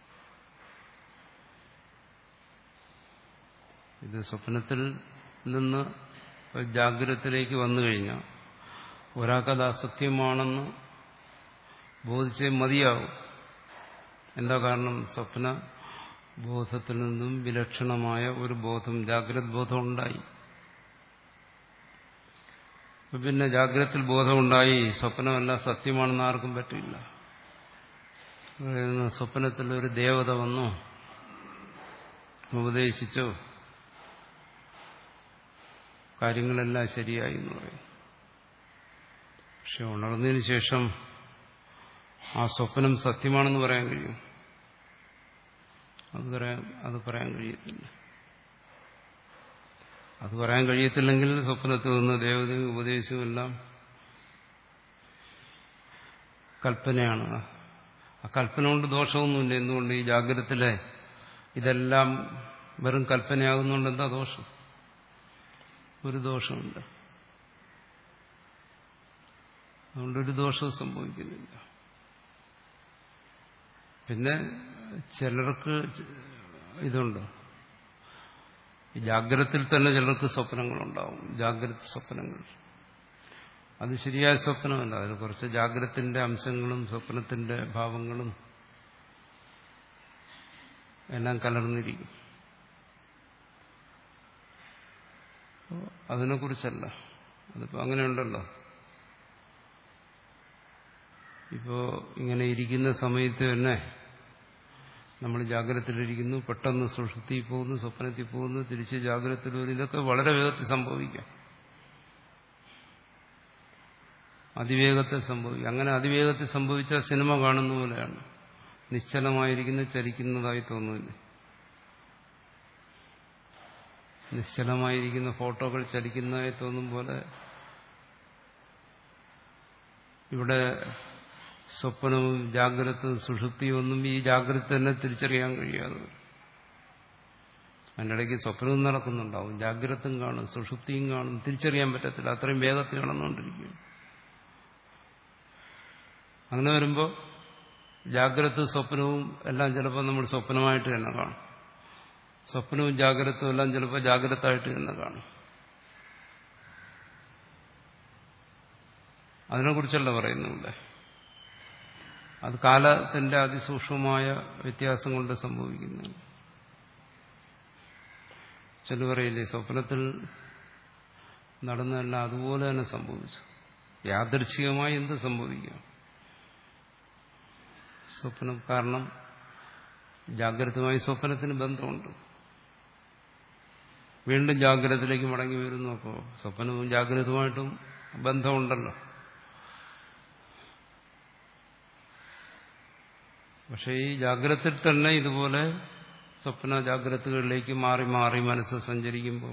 ഇത് സ്വപ്നത്തിൽ നിന്ന് ജാഗ്രതത്തിലേക്ക് വന്നു കഴിഞ്ഞാൽ ഒരാൾക്കത് അസത്യമാണെന്ന് ബോധിച്ചേ മതിയാവും. എന്താ കാരണം? സ്വപ്ന ബോധത്തിൽ നിന്നും വിലക്ഷണമായ ഒരു ബോധം, ജാഗ്രത ബോധം ഉണ്ടായി. പിന്നെ ജാഗ്രതത്തിൽ ബോധമുണ്ടായി, സ്വപ്നമല്ല സത്യമാണെന്ന് ആർക്കും പറ്റില്ല. സ്വപ്നത്തിൽ ഒരു ദേവത വന്നു ഉപദേശിച്ചു, കാര്യങ്ങളെല്ലാം ശരിയായി എന്ന് പറയും. പക്ഷെ ഉണർന്നതിന് ശേഷം ആ സ്വപ്നം സത്യമാണെന്ന് പറയാൻ കഴിയും? അത് പറയാൻ അത് പറയാൻ കഴിയത്തില്ല. അത് പറയാൻ കഴിയത്തില്ലെങ്കിൽ സ്വപ്നത്തിൽ നിന്ന് ദേവതയും ഉപദേശവും എല്ലാം കൽപ്പനയാണ്. ആ കൽപ്പന കൊണ്ട് ദോഷമൊന്നുമില്ല. എന്തുകൊണ്ട്? ഈ ജാഗ്രതത്തിലെ ഇതെല്ലാം വെറും കൽപ്പനയാകുന്നുണ്ട്. എന്താ ദോഷം? ഒരു ദോഷമില്ല. അതുകൊണ്ടൊരു ദോഷവും സംഭവിക്കുന്നില്ല. പിന്നെ ചിലർക്ക് ഇതുണ്ട്, ഈ ജാഗ്രതത്തിൽ തന്നെ ചിലർക്ക് സ്വപ്നങ്ങളുണ്ടാവും. ജാഗ്രത സ്വപ്നങ്ങൾ അത് ശരിയായ സ്വപ്നമല്ല. അതിൽ കുറച്ച് ജാഗ്രതത്തിന്റെ അംശങ്ങളും സ്വപ്നത്തിന്റെ ഭാവങ്ങളും എല്ലാം കലർന്നിരിക്കും. അതിനെക്കുറിച്ചല്ല. അതിപ്പോ അങ്ങനെയുണ്ടല്ലോ. ഇപ്പോ ഇങ്ങനെ ഇരിക്കുന്ന സമയത്ത് തന്നെ നമ്മൾ ജാഗ്രതത്തിലിരിക്കുന്നു, പെട്ടെന്ന് സുഷുപ്തിയിൽ പോകുന്നു, സ്വപ്നത്തിൽ പോകുന്നു, തിരിച്ച് ജാഗ്രതത്തിൽ വരും. ഇതൊക്കെ വളരെ വേഗത്തിൽ സംഭവിക്കാം. അതിവേഗത്തിൽ സംഭവിക്കും. അങ്ങനെ അതിവേഗത്തിൽ സംഭവിച്ചാൽ സിനിമ കാണുന്ന പോലെയാണ്. നിശ്ചലമായിരിക്കുന്ന ചലിക്കുന്നതായി തോന്നുന്നില്ല. നിശ്ചലമായിരിക്കുന്ന ഫോട്ടോകൾ ചലിക്കുന്നതായി തോന്നും പോലെ ഇവിടെ സ്വപ്നവും ജാഗ്രതയും സുഷുപ്തിയും ഒന്നും ഈ ജാഗ്രത തന്നെ തിരിച്ചറിയാൻ കഴിയാതെ. അതിൻ്റെ ഇടയ്ക്ക് സ്വപ്നവും നടക്കുന്നുണ്ടാവും, ജാഗ്രതയും കാണും, സുഷുപ്തിയും കാണും, തിരിച്ചറിയാൻ പറ്റത്തില്ല. അത്രയും വേഗത്തിൽ കാണുന്നുകൊണ്ടിരിക്കും. അങ്ങനെ വരുമ്പോൾ ജാഗ്രത സ്വപ്നവും എല്ലാം ചിലപ്പോൾ നമ്മൾ സ്വപ്നമായിട്ട് തന്നെ കാണും. സ്വപ്നവും ജാഗ്രതവും എല്ലാം ചിലപ്പോൾ ജാഗ്രതയായിട്ട് തന്നെ കാണും. അതിനെക്കുറിച്ചല്ല പറയുന്നില്ല. അത് കാലത്തിന്റെ അതിസൂക്ഷ്മമായ വ്യത്യാസം കൊണ്ട് സംഭവിക്കുന്നു. ചില പറയില്ലേ, സ്വപ്നത്തിൽ നടന്നതല്ല അതുപോലെ തന്നെ സംഭവിച്ചു. യാദൃച്ഛികമായി എന്ത് സംഭവിക്കാം? സ്വപ്നം കാരണം ജാഗ്രതമായി സ്വപ്നത്തിന് ബന്ധമുണ്ട്. വീണ്ടും ജാഗ്രതയിലേക്ക് മടങ്ങി വരുന്നു. അപ്പോൾ സ്വപ്നവും ജാഗ്രതയുമായിട്ടും ബന്ധമുണ്ടല്ലോ. പക്ഷെ ഈ ജാഗ്രതയിൽ തന്നെ ഇതുപോലെ സ്വപ്ന ജാഗ്രതകളിലേക്ക് മാറി മാറി മനസ്സ് സഞ്ചരിക്കുമ്പോൾ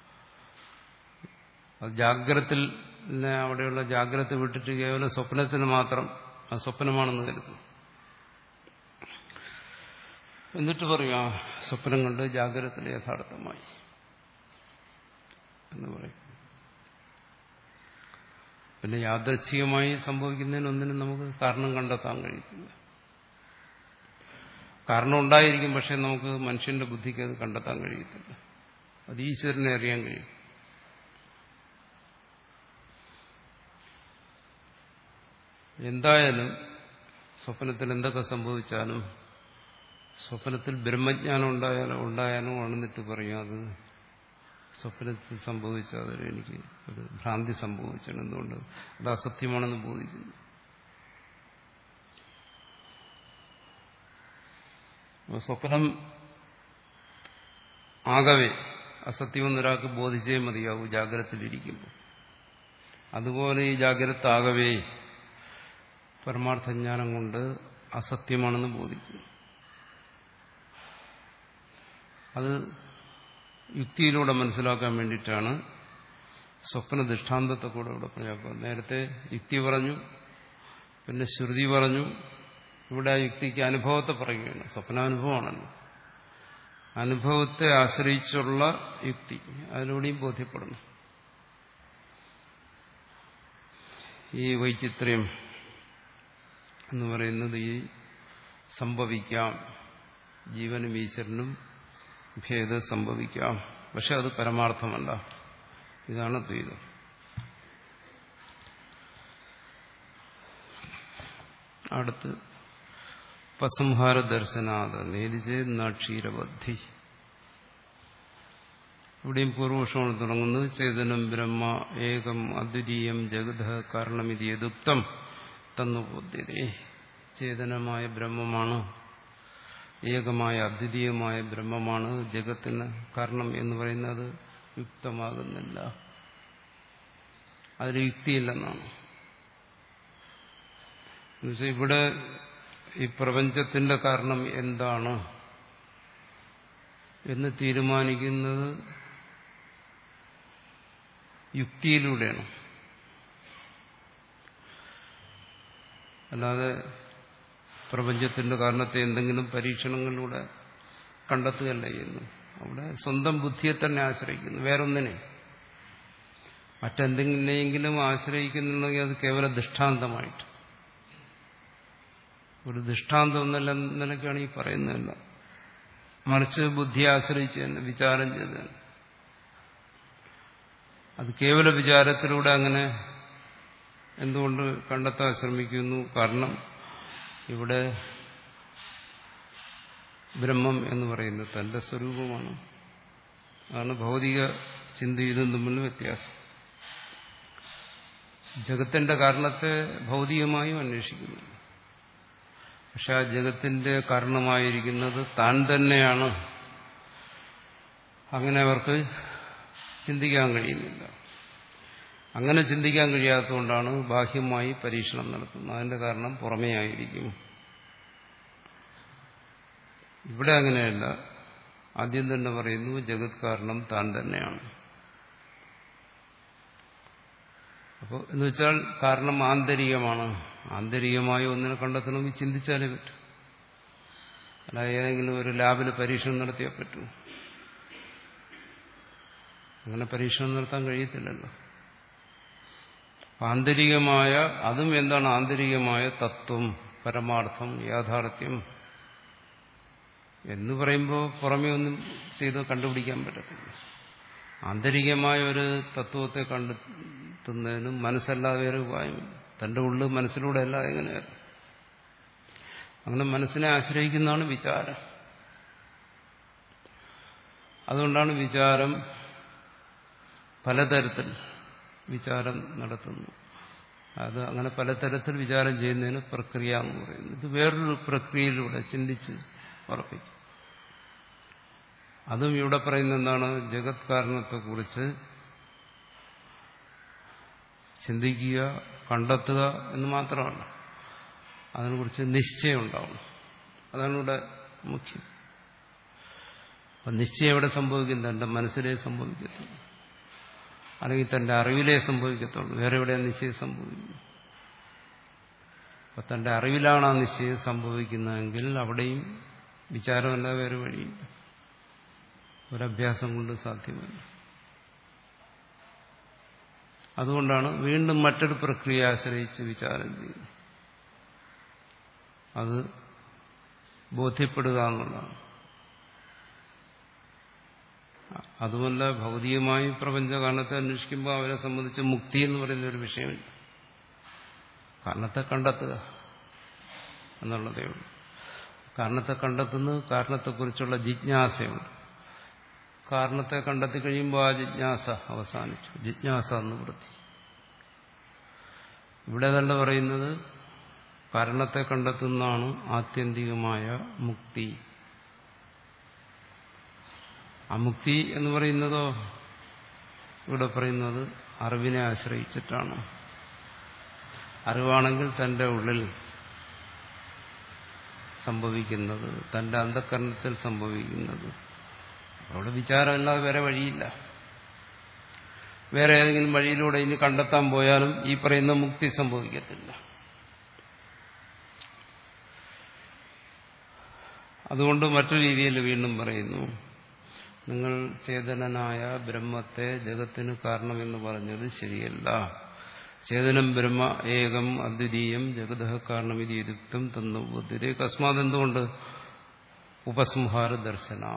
അത് ജാഗ്രതയിൽ അവിടെയുള്ള ജാഗ്രത വിട്ടിട്ട് കേവലം സ്വപ്നത്തിന് മാത്രം അത് സ്വപ്നമാണെന്ന് കരുതും. എന്നിട്ട് പറയും ആ സ്വപ്നം കണ്ട് ജാഗ്രതയിൽ യഥാർത്ഥമായി എന്ന് പറയും. പിന്നെ യാദൃച്ഛികമായി സംഭവിക്കുന്നതിനൊന്നിനും നമുക്ക് കാരണം കണ്ടെത്താൻ കഴിയത്തില്ല. കാരണം ഉണ്ടായിരിക്കും, പക്ഷെ നമുക്ക് മനുഷ്യന്റെ ബുദ്ധിക്ക് അത് കണ്ടെത്താൻ കഴിയത്തില്ല. അത് ഈശ്വരനെ അറിയാൻ കഴിയും. എന്തായാലും സ്വപ്നത്തിൽ എന്തൊക്കെ സംഭവിച്ചാലും സ്വപ്നത്തിൽ ബ്രഹ്മജ്ഞാനം ഉണ്ടായാലും ഉണ്ടായാലും ഉണർന്നിട്ട് പറയും അത് സ്വപ്നത്തിൽ സംഭവിച്ചാൽ എനിക്ക് ഒരു ഭ്രാന്തി സംഭവിച്ചാണ്. എന്തുകൊണ്ട്? അത് അസത്യമാണെന്ന് ബോധിക്കുന്നു. സ്വപ്നം ആകവേ അസത്യമെന്നൊരാൾക്ക് ബോധിച്ചേ മതിയാവൂ ജാഗ്രതയിലിരിക്കുമ്പോൾ. അതുപോലെ ഈ ജാഗ്രത ആകവേ പരമാർത്ഥജ്ഞാനം കൊണ്ട് അസത്യമാണെന്ന് ബോധിക്കുന്നു. അത് യുക്തിയിലൂടെ മനസ്സിലാക്കാൻ വേണ്ടിയിട്ടാണ് സ്വപ്ന ദൃഷ്ടാന്തത്തെ കൂടെ ഇവിടെ പ്രയോഗിക്കുന്നത്. നേരത്തെ യുക്തി പറഞ്ഞു, പിന്നെ ശ്രുതി പറഞ്ഞു. ഇവിടെ ആ യുക്തിക്ക് അനുഭവത്തെ പറയുകയാണ്. സ്വപ്നാനുഭവമാണല്ലോ. അനുഭവത്തെ ആശ്രയിച്ചുള്ള യുക്തി അതിലൂടെയും ബോധ്യപ്പെടണം. ഈ വൈചിത്ര്യം എന്ന് പറയുന്നത് ഈ സംഭവിക്കാം, ജീവനും ഈശ്വരനും ഭേദം സംഭവിക്കാം, പക്ഷെ അത് പരമാർത്ഥമല്ല. ഇതാണ് ദ്വൈതം. അടുത്ത് ഉപസംഹാര ദർശനാഥ നേരിച്ചേ ക്ഷീരബദ്ധി. ഇവിടെയും പൂർവപക്ഷമാണ് തുടങ്ങുന്നത്. ചേതനം ബ്രഹ്മ ഏകം അദ്വിതീയം ജഗത കാരണമിതി യദുക്തം തന്നു ബോധ്യതേ. ചേതനമായ ബ്രഹ്മമാണ്, ഏകമായ അദ്വിതീയമായ ബ്രഹ്മമാണ് ജഗത്തിന് കാരണം എന്ന് പറയുന്നത് യുക്തമാകുന്നില്ല. അതിൽ യുക്തിയില്ലെന്നാണ്. എന്നുവെച്ചാൽ ഇവിടെ ഈ പ്രപഞ്ചത്തിന്റെ കാരണം എന്താണ് എന്ന് തീരുമാനിക്കുന്നത് യുക്തിയിലൂടെയാണ്. അല്ലാതെ പ്രപഞ്ചത്തിന്റെ കാരണത്തെ എന്തെങ്കിലും പരീക്ഷണങ്ങളിലൂടെ കണ്ടെത്തുകയല്ല ചെയ്യുന്നു. അവിടെ സ്വന്തം ബുദ്ധിയെ തന്നെ ആശ്രയിക്കുന്നു, വേറൊന്നിനെ. മറ്റെന്തെങ്കിലെങ്കിലും ആശ്രയിക്കുന്നുണ്ടെങ്കിൽ അത് കേവല ദൃഷ്ടാന്തമായിട്ട്, ഒരു ദൃഷ്ടാന്തം എന്നല്ല നിലയ്ക്കാണ് ഈ പറയുന്നതല്ല. മറിച്ച് ബുദ്ധിയെ ആശ്രയിച്ച് തന്നെ വിചാരം ചെയ്ത് തന്നെ. അത് കേവല വിചാരത്തിലൂടെ അങ്ങനെ എന്തുകൊണ്ട് കണ്ടെത്താൻ ശ്രമിക്കുന്നു? കാരണം ഇവിടെ ബ്രഹ്മം എന്ന് പറയുന്നത് തന്റെ സ്വരൂപമാണ്. അതാണ് ഭൗതിക ചിന്തയിലും തമ്മിൽ വ്യത്യാസം. ജഗത്തിന്റെ കാരണത്തെ ഭൗതികമായും അന്വേഷിക്കുന്നു, പക്ഷെ ആ ജഗത്തിന്റെ കാരണമായിരിക്കുന്നത് താൻ തന്നെയാണ്. അങ്ങനെ അവർക്ക് ചിന്തിക്കാൻ കഴിയുന്നില്ല. അങ്ങനെ ചിന്തിക്കാൻ കഴിയാത്തതുകൊണ്ടാണ് ബാഹ്യമായി പരീക്ഷണം നടത്തുന്നത്. അതിന്റെ കാരണം പുറമേ ആയിരിക്കും. ഇവിടെ അങ്ങനെയല്ല. ആദ്യം തന്നെ പറയുന്നു ജഗത് കാരണം താൻ തന്നെയാണ്. അപ്പോൾ എന്ന് വെച്ചാൽ കാരണം ആന്തരികമാണ്. ആന്തരികമായ ഒന്നിനെ കണ്ടെത്തണമെങ്കിൽ ചിന്തിച്ചാലേ പറ്റൂ. അല്ല ഏതെങ്കിലും ഒരു ലാബിൽ പരീക്ഷണം നടത്തിയാൽ പറ്റൂ. അങ്ങനെ പരീക്ഷണം നടത്താൻ കഴിയത്തില്ലല്ലോ. ആന്തരികമായ, അതും എന്താണ് ആന്തരികമായ തത്വം പരമാർത്ഥം, യാഥാർത്ഥ്യം എന്ന് പറയുമ്പോൾ പുറമേ ഒന്നും ചെയ്ത് കണ്ടുപിടിക്കാൻ പറ്റത്തില്ല. ആന്തരികമായ ഒരു തത്വത്തെ കണ്ടെത്തുന്നതിനും മനസ്സല്ലാതെ വേറെ ഉപായമില്ല. തന്റെ ഉള്ളിൽ മനസ്സിലൂടെ അല്ലാതെ എങ്ങനെ വരും? അങ്ങനെ മനസ്സിനെ ആശ്രയിക്കുന്നതാണ് വിചാരം. അതുകൊണ്ടാണ് വിചാരം പലതരത്തിൽ വിചാരം നടത്തുന്നു. അത് അങ്ങനെ പലതരത്തിൽ വിചാരം ചെയ്യുന്നതിന് പ്രക്രിയ എന്ന് പറയുന്നത്. ഇത് വേറൊരു പ്രക്രിയയിലൂടെ ചിന്തിച്ച് ഉറപ്പിക്കും. അതും ഇവിടെ പറയുന്ന എന്താണ്? ജഗത് കാരണത്തെക്കുറിച്ച് ചിന്തിക്കുക, കണ്ടെത്തുക എന്ന് മാത്രമല്ല, അതിനെക്കുറിച്ച് നിശ്ചയം ഉണ്ടാവണം. അതാണ് ഇവിടെ മുഖ്യം. അപ്പം നിശ്ചയം എവിടെ സംഭവിക്കും? തന്റെ മനസ്സിലേ സംഭവിക്കത്തുള്ളൂ, അല്ലെങ്കിൽ തന്റെ അറിവിലേ സംഭവിക്കത്തുള്ളൂ. വേറെ എവിടെയാണ് നിശ്ചയം സംഭവിക്കുന്നു? അപ്പം തന്റെ അറിവിലാണ് ആ നിശ്ചയം സംഭവിക്കുന്നതെങ്കിൽ അവിടെയും വിചാരമല്ല, വേറെ വഴിയില്ല. ഒരഭ്യാസം കൊണ്ട് സാധ്യമല്ല. അതുകൊണ്ടാണ് വീണ്ടും മറ്റൊരു പ്രക്രിയ ആശ്രയിച്ച് വിചാരം ചെയ്യുന്നത്. അത് ബോധ്യപ്പെടുക എന്നുള്ളതാണ്. അതുമല്ല, ഭൗതികമായി പ്രപഞ്ച കാരണത്തെ അന്വേഷിക്കുമ്പോൾ അവരെ സംബന്ധിച്ച് മുക്തി എന്ന് പറയുന്ന ഒരു വിഷയമില്ല. കാരണത്തെ കണ്ടെത്തുക എന്നുള്ളതേ ഉള്ളൂ. കാരണത്തെ കണ്ടെത്തുന്നത് കാരണത്തെക്കുറിച്ചുള്ള ജിജ്ഞാസയുണ്ട്. കാരണത്തെ കണ്ടെത്തി കഴിയുമ്പോൾ ആ ജിജ്ഞാസ അവസാനിച്ചു. ജിജ്ഞാസ എന്ന് വൃത്തി. ഇവിടെ തന്നെ പറയുന്നത് കാരണത്തെ കണ്ടെത്തുന്നതാണ് ആത്യന്തികമായ മുക്തി. ആ മുക്തി എന്ന് പറയുന്നതോ ഇവിടെ പറയുന്നത് അറിവിനെ ആശ്രയിച്ചിട്ടാണ്. അറിവാണെങ്കിൽ തന്റെ ഉള്ളിൽ സംഭവിക്കുന്നത്, തന്റെ അന്ധഃകരണത്തിൽ സംഭവിക്കുന്നത്. അവിടെ വിചാരമല്ലാതെ വേറെ വഴിയില്ല. വേറെ ഏതെങ്കിലും വഴിയിലൂടെ ഇനി കണ്ടെത്താൻ പോയാലും ഈ പറയുന്ന മുക്തി സംഭവിക്കത്തില്ല. അതുകൊണ്ട് മറ്റൊരു രീതിയിൽ വീണ്ടും പറയുന്നു, നിങ്ങൾ ചേതനനായ ബ്രഹ്മത്തെ ജഗത്തിന് കാരണമെന്ന് പറഞ്ഞത് ശരിയല്ല. ചേതനം ബ്രഹ്മ ഏകം അദ്വിതീയം ജഗതഃ കാരണമിതി യുക്തം തന്നുബുദ്ധിരേ. കസ്മാത് എന്തുകൊണ്ട്? ഉപസംഹാര ദർശനാ.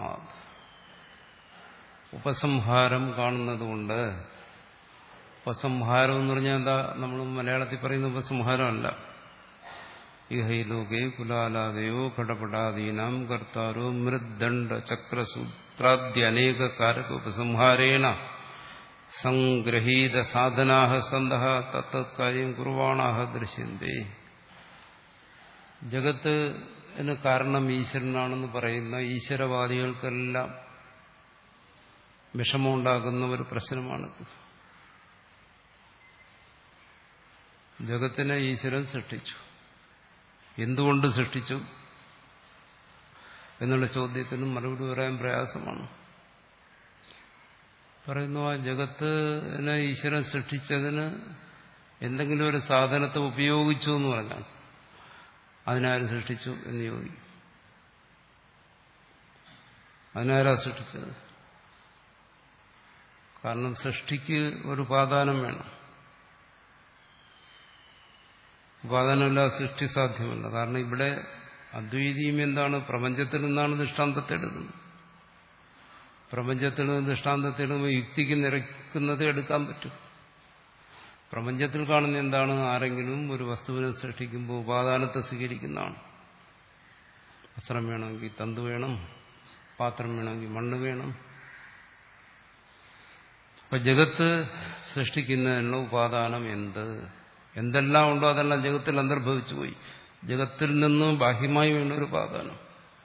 ഉപസംഹാരം കാണുന്നതുകൊണ്ട്. ഉപസംഹാരം എന്ന് പറഞ്ഞാൽ എന്താ? നമ്മൾ മലയാളത്തിൽ പറയുന്ന ഉപസംഹാരമല്ല. ഇഹൈ ലോകേ കുലാലാദയോ ഘടപടാദീനാം കർത്താരോ മൃദ്ദണ്ഡ ചക്രസൂത്രാദ്യനേക കാരക ഉപസംഹാരേണ സംഗ്രഹീത സാധനാഹ സന്തഃ തത്കാര്യം കുർവാണാഹ ദൃശ്യന്തേ. ജഗത്തിന് കാരണം ഈശ്വരനാണെന്ന് പറയുന്ന ഈശ്വരവാദികൾക്കെല്ലാം വിഷമമുണ്ടാക്കുന്ന ഒരു പ്രശ്നമാണിത്. ജഗത്തിനെ ഈശ്വരൻ സൃഷ്ടിച്ചു. എന്തുകൊണ്ട് സൃഷ്ടിച്ചു എന്നുള്ള ചോദ്യത്തിനും മറുപടി പറയാൻ പ്രയാസമാണ്. പറയുന്നു, ആ ജഗത്തിനെ ഈശ്വരൻ സൃഷ്ടിച്ചതിന് എന്തെങ്കിലും ഒരു സാധനത്തെ ഉപയോഗിച്ചു എന്ന് പറഞ്ഞാൽ അതിനാരും സൃഷ്ടിച്ചു എന്ന് ചോദിക്കും. അതിനാരാ സൃഷ്ടിച്ചത്? കാരണം സൃഷ്ടിക്ക് ഒരു ഉപാദാനം വേണം. ഉപാദാനമില്ലാതെ സൃഷ്ടി സാധ്യമല്ല. കാരണം ഇവിടെ അദ്വൈതീയം എന്താണ്? പ്രപഞ്ചത്തിൽ നിന്നാണ് ദൃഷ്ടാന്തത്തെ എടുക്കുന്നത്. പ്രപഞ്ചത്തിൽ നിന്ന് ദൃഷ്ടാന്തത്തിൽ നിന്ന് യുക്തിക്ക് നിരക്കുന്നത് എടുക്കാൻ പറ്റും. പ്രപഞ്ചത്തിൽ കാണുന്ന എന്താണ്? ആരെങ്കിലും ഒരു വസ്തുവിനെ സൃഷ്ടിക്കുമ്പോൾ ഉപാദാനത്തെ സ്വീകരിക്കുന്നതാണ്. വസ്ത്രം വേണമെങ്കിൽ തന്തു വേണം, പാത്രം വേണമെങ്കിൽ മണ്ണ് വേണം. അപ്പൊ ജഗത്ത് സൃഷ്ടിക്കുന്നതിനുള്ള ഉപാദാനം എന്ത്? എന്തെല്ലാം ഉണ്ടോ അതെല്ലാം ജഗത്തിൽ അന്തർഭവിച്ചു പോയി. ജഗത്തിൽ നിന്ന് ബാഹ്യമായി വേണ്ട ഒരു ഉപാദാനം.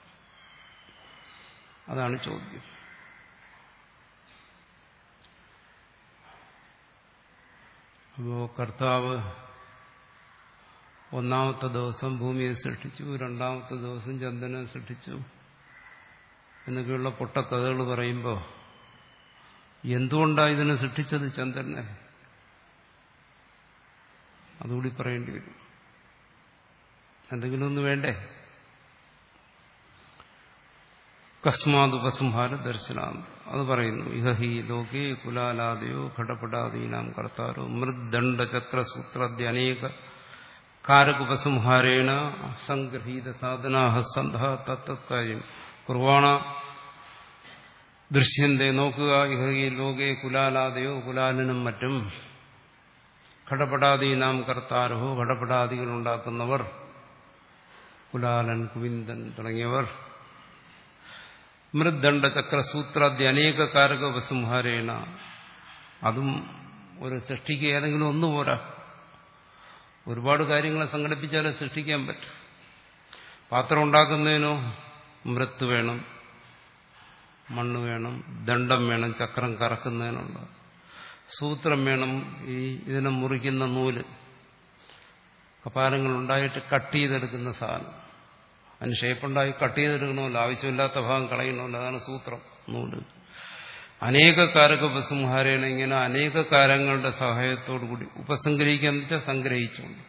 അതാണ് ചോദ്യം. അപ്പോ കർത്താവ് ഒന്നാമത്തെ ദിവസം ഭൂമിയെ സൃഷ്ടിച്ചു, രണ്ടാമത്തെ ദിവസം ചന്ദ്രനെ സൃഷ്ടിച്ചു എന്നൊക്കെയുള്ള പൊട്ടക്കഥകൾ പറയുമ്പോൾ എന്തുകൊണ്ടാണ് ഇതിനെ സൃഷ്ടിച്ചത് ചന്ദ്രനെ? അതുകൂടി പറയേണ്ടി വരും. എന്തെങ്കിലും ഒന്ന് വേണ്ടേ? കസ്മാതുപസംഹാര ദർശനാം അത് പറയുന്നു. ഇഹഹി ലോകേ കുലാലാദയോ ഘടപടാദീനാം കർത്താരോ മൃദ്ദണ്ഡ ചക്രസൂത്രാദ്യ അനേക കാരകുപസംഹാരേണ സംഗ്രഹീത സാധനാഹ സന്ധ തത്തത്കാര്യം കുർവാണ ദൃശ്യന്തേ നോക്കുക ഇഹ ഈ ലോകേ കുലാലാദയോ കുലാലനും മറ്റും ഘടപടാദീനാം കർത്താരോ ഘടപടാദികൾ ഉണ്ടാക്കുന്നവർ കുലാലൻ കുവിന്ദൻ തുടങ്ങിയവർ മൃദ്ദണ്ഡ ചക്രസൂത്രാദ്യ അനേക കാരകോപസംഹാരേണ അതും ഒരു സൃഷ്ടിക്ക് ഏതെങ്കിലും ഒന്നു പോരാ, ഒരുപാട് കാര്യങ്ങളെ സംഘടിപ്പിച്ചാലേ സൃഷ്ടിക്കാൻ പറ്റും. പാത്രം ഉണ്ടാക്കുന്നതിനോ മൃത്ത് വേണം, മണ്ണ് വേണം, ദണ്ഡം വേണം, ചക്രം കറക്കുന്നതിനുണ്ട്, സൂത്രം വേണം, ഈ ഇതിനെ മുറിക്കുന്ന നൂല്, കപാലങ്ങൾ ഉണ്ടായിട്ട് കട്ട് ചെയ്തെടുക്കുന്ന സാധനം, അതിന് ഷേപ്പുണ്ടായി കട്ട് ചെയ്തെടുക്കണമല്ലോ, ആവശ്യമില്ലാത്ത ഭാഗം കളയണമല്ലോ, അതാണ് സൂത്രം, നൂല്. അനേക കാരകോപസംഹാരേണ ഇങ്ങനെ അനേക കാരങ്ങളുടെ സഹായത്തോടുകൂടി ഉപസംഗ്രഹിക്കാന്ന് വെച്ചാൽ സംഗ്രഹിച്ചുകൊണ്ട്,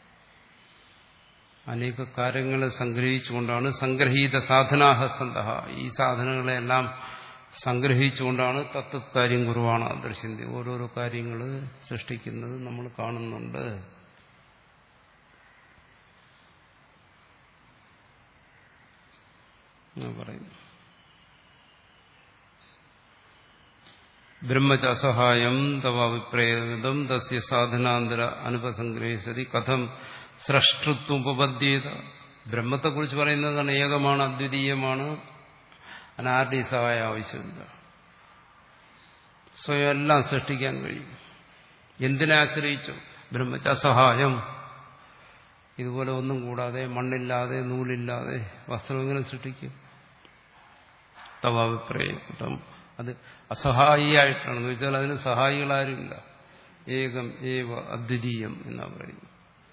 അനേക കാര്യങ്ങളെ സംഗ്രഹിച്ചുകൊണ്ടാണ് സംഗ്രഹീത സാധനാഹ സന്തഹ ഈ സാധനങ്ങളെല്ലാം സംഗ്രഹിച്ചുകൊണ്ടാണ് തത്വകാര്യം കുറുവാണ് ദൃശ്യന്തി ഓരോരോ കാര്യങ്ങൾ സൃഷ്ടിക്കുന്നത് നമ്മൾ കാണുന്നുണ്ട്. പറയുന്നു ബ്രഹ്മച അസഹായം തവ അഭിപ്രേതം തസ്യ സാധനാന്തര അനുപസംഗ്രഹിസതി കഥം സ്രഷ്ടൃത്വം ഉപപദ്ധ്യേത. ബ്രഹ്മത്തെക്കുറിച്ച് പറയുന്നതാണ് ഏകമാണ്, അദ്വിതീയമാണ്, അനാരുടെയും സഹായം ആവശ്യമില്ല, സ്വയം എല്ലാം സൃഷ്ടിക്കാൻ കഴിയും. എന്തിനെ ആശ്രയിച്ചു? ബ്രഹ്മച അസഹായം. ഇതുപോലെ ഒന്നും കൂടാതെ, മണ്ണില്ലാതെ, നൂലില്ലാതെ വസ്ത്രം എങ്ങനെ സൃഷ്ടിക്കും? തവാഭിപ്രായം അത് അസഹായിയായിട്ടാണെന്ന് വെച്ചാൽ അതിന് സഹായികളാരുമില്ല. ഏകം ഏവ അദ്വിതീയം എന്നാ പറയുന്നത്.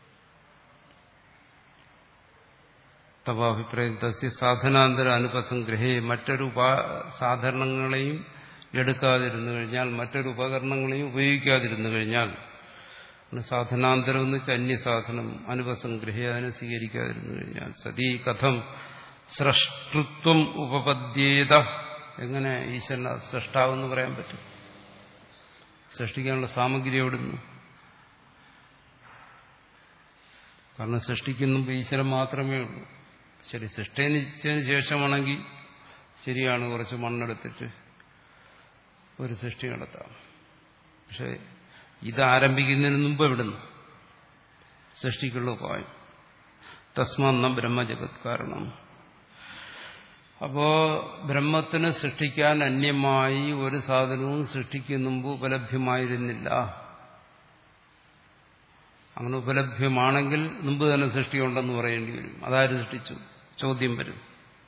തവാഭിപ്രായം തസ്യ സാധനാന്തര അനുപസംഗ്രഹേ മറ്റൊരു സാധനങ്ങളെയും എടുക്കാതിരുന്നു കഴിഞ്ഞാൽ, മറ്റൊരു ഉപകരണങ്ങളെയും ഉപയോഗിക്കാതിരുന്നു കഴിഞ്ഞാൽ, സാധനാന്തരം എന്ന് വെച്ചാൽ അന്യസാധനം, അനുപസംഗ്രഹേ അതിനെ സ്വീകരിക്കാതിരുന്നു കഴിഞ്ഞാൽ സതി കഥം സ്രഷ്ടൃത്വം ഉപപദ്ധ്യേത. എങ്ങനെ ഈശ്വരനെ സൃഷ്ടാവെന്ന് പറയാൻ പറ്റും? സൃഷ്ടിക്കാനുള്ള സാമഗ്രി എവിടുന്നു? കാരണം സൃഷ്ടിക്കുമ്പോൾ ഈശ്വരൻ മാത്രമേ ഉള്ളൂ. ശരി, സൃഷ്ടിച്ചതിന് ശേഷമാണെങ്കിൽ ശരിയാണ്, കുറച്ച് മണ്ണെടുത്തിട്ട് ഒരു സൃഷ്ടി നടത്താം. പക്ഷെ ഇത് ആരംഭിക്കുന്നതിന് മുമ്പ് എവിടുന്നു സൃഷ്ടിക്കുള്ള ഉപായം? തസ്മാന്ന ബ്രഹ്മജഗത് കാരണം. അപ്പോ ബ്രഹ്മത്തിന് സൃഷ്ടിക്കാൻ അന്യമായി ഒരു സാധനവും സൃഷ്ടിക്കുന്ന മുമ്പ് ഉപലഭ്യമായിരുന്നില്ല. അങ്ങനെ ഉപലഭ്യമാണെങ്കിൽ മുമ്പ് തന്നെ സൃഷ്ടിയുണ്ടെന്ന് പറയേണ്ടി വരും. അതാര് സൃഷ്ടിച്ചു? ചോദ്യം വരും.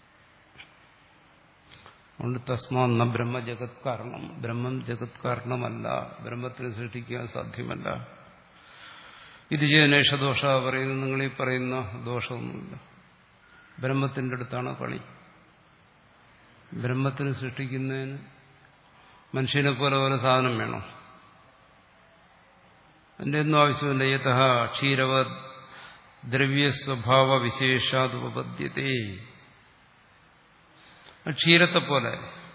അതുകൊണ്ട് തസ്മാന്ന ബ്രഹ്മജഗത് കാരണം. ബ്രഹ്മം ജഗത് കാരണമല്ല, ബ്രഹ്മത്തിന് സൃഷ്ടിക്കാൻ സാധ്യമല്ല. ഇത് ജനേഷദോഷ പറയുന്നത് നിങ്ങളീ പറയുന്ന ദോഷമൊന്നുമില്ല. ബ്രഹ്മത്തിന്റെ അടുത്താണ് കളി. ബ്രഹ്മത്തിന് സൃഷ്ടിക്കുന്നതിന് മനുഷ്യനെ പോലെ ഓരോ സാധനം വേണം. അതിന്റെ ഒന്നും ആവശ്യമില്ല. യതഃ ക്ഷീരവത് ദ്രവ്യസ്വഭാവ വിശേഷാദുപപദ്ധ്യതേ. ക്ഷീരത്തെ പോലെ,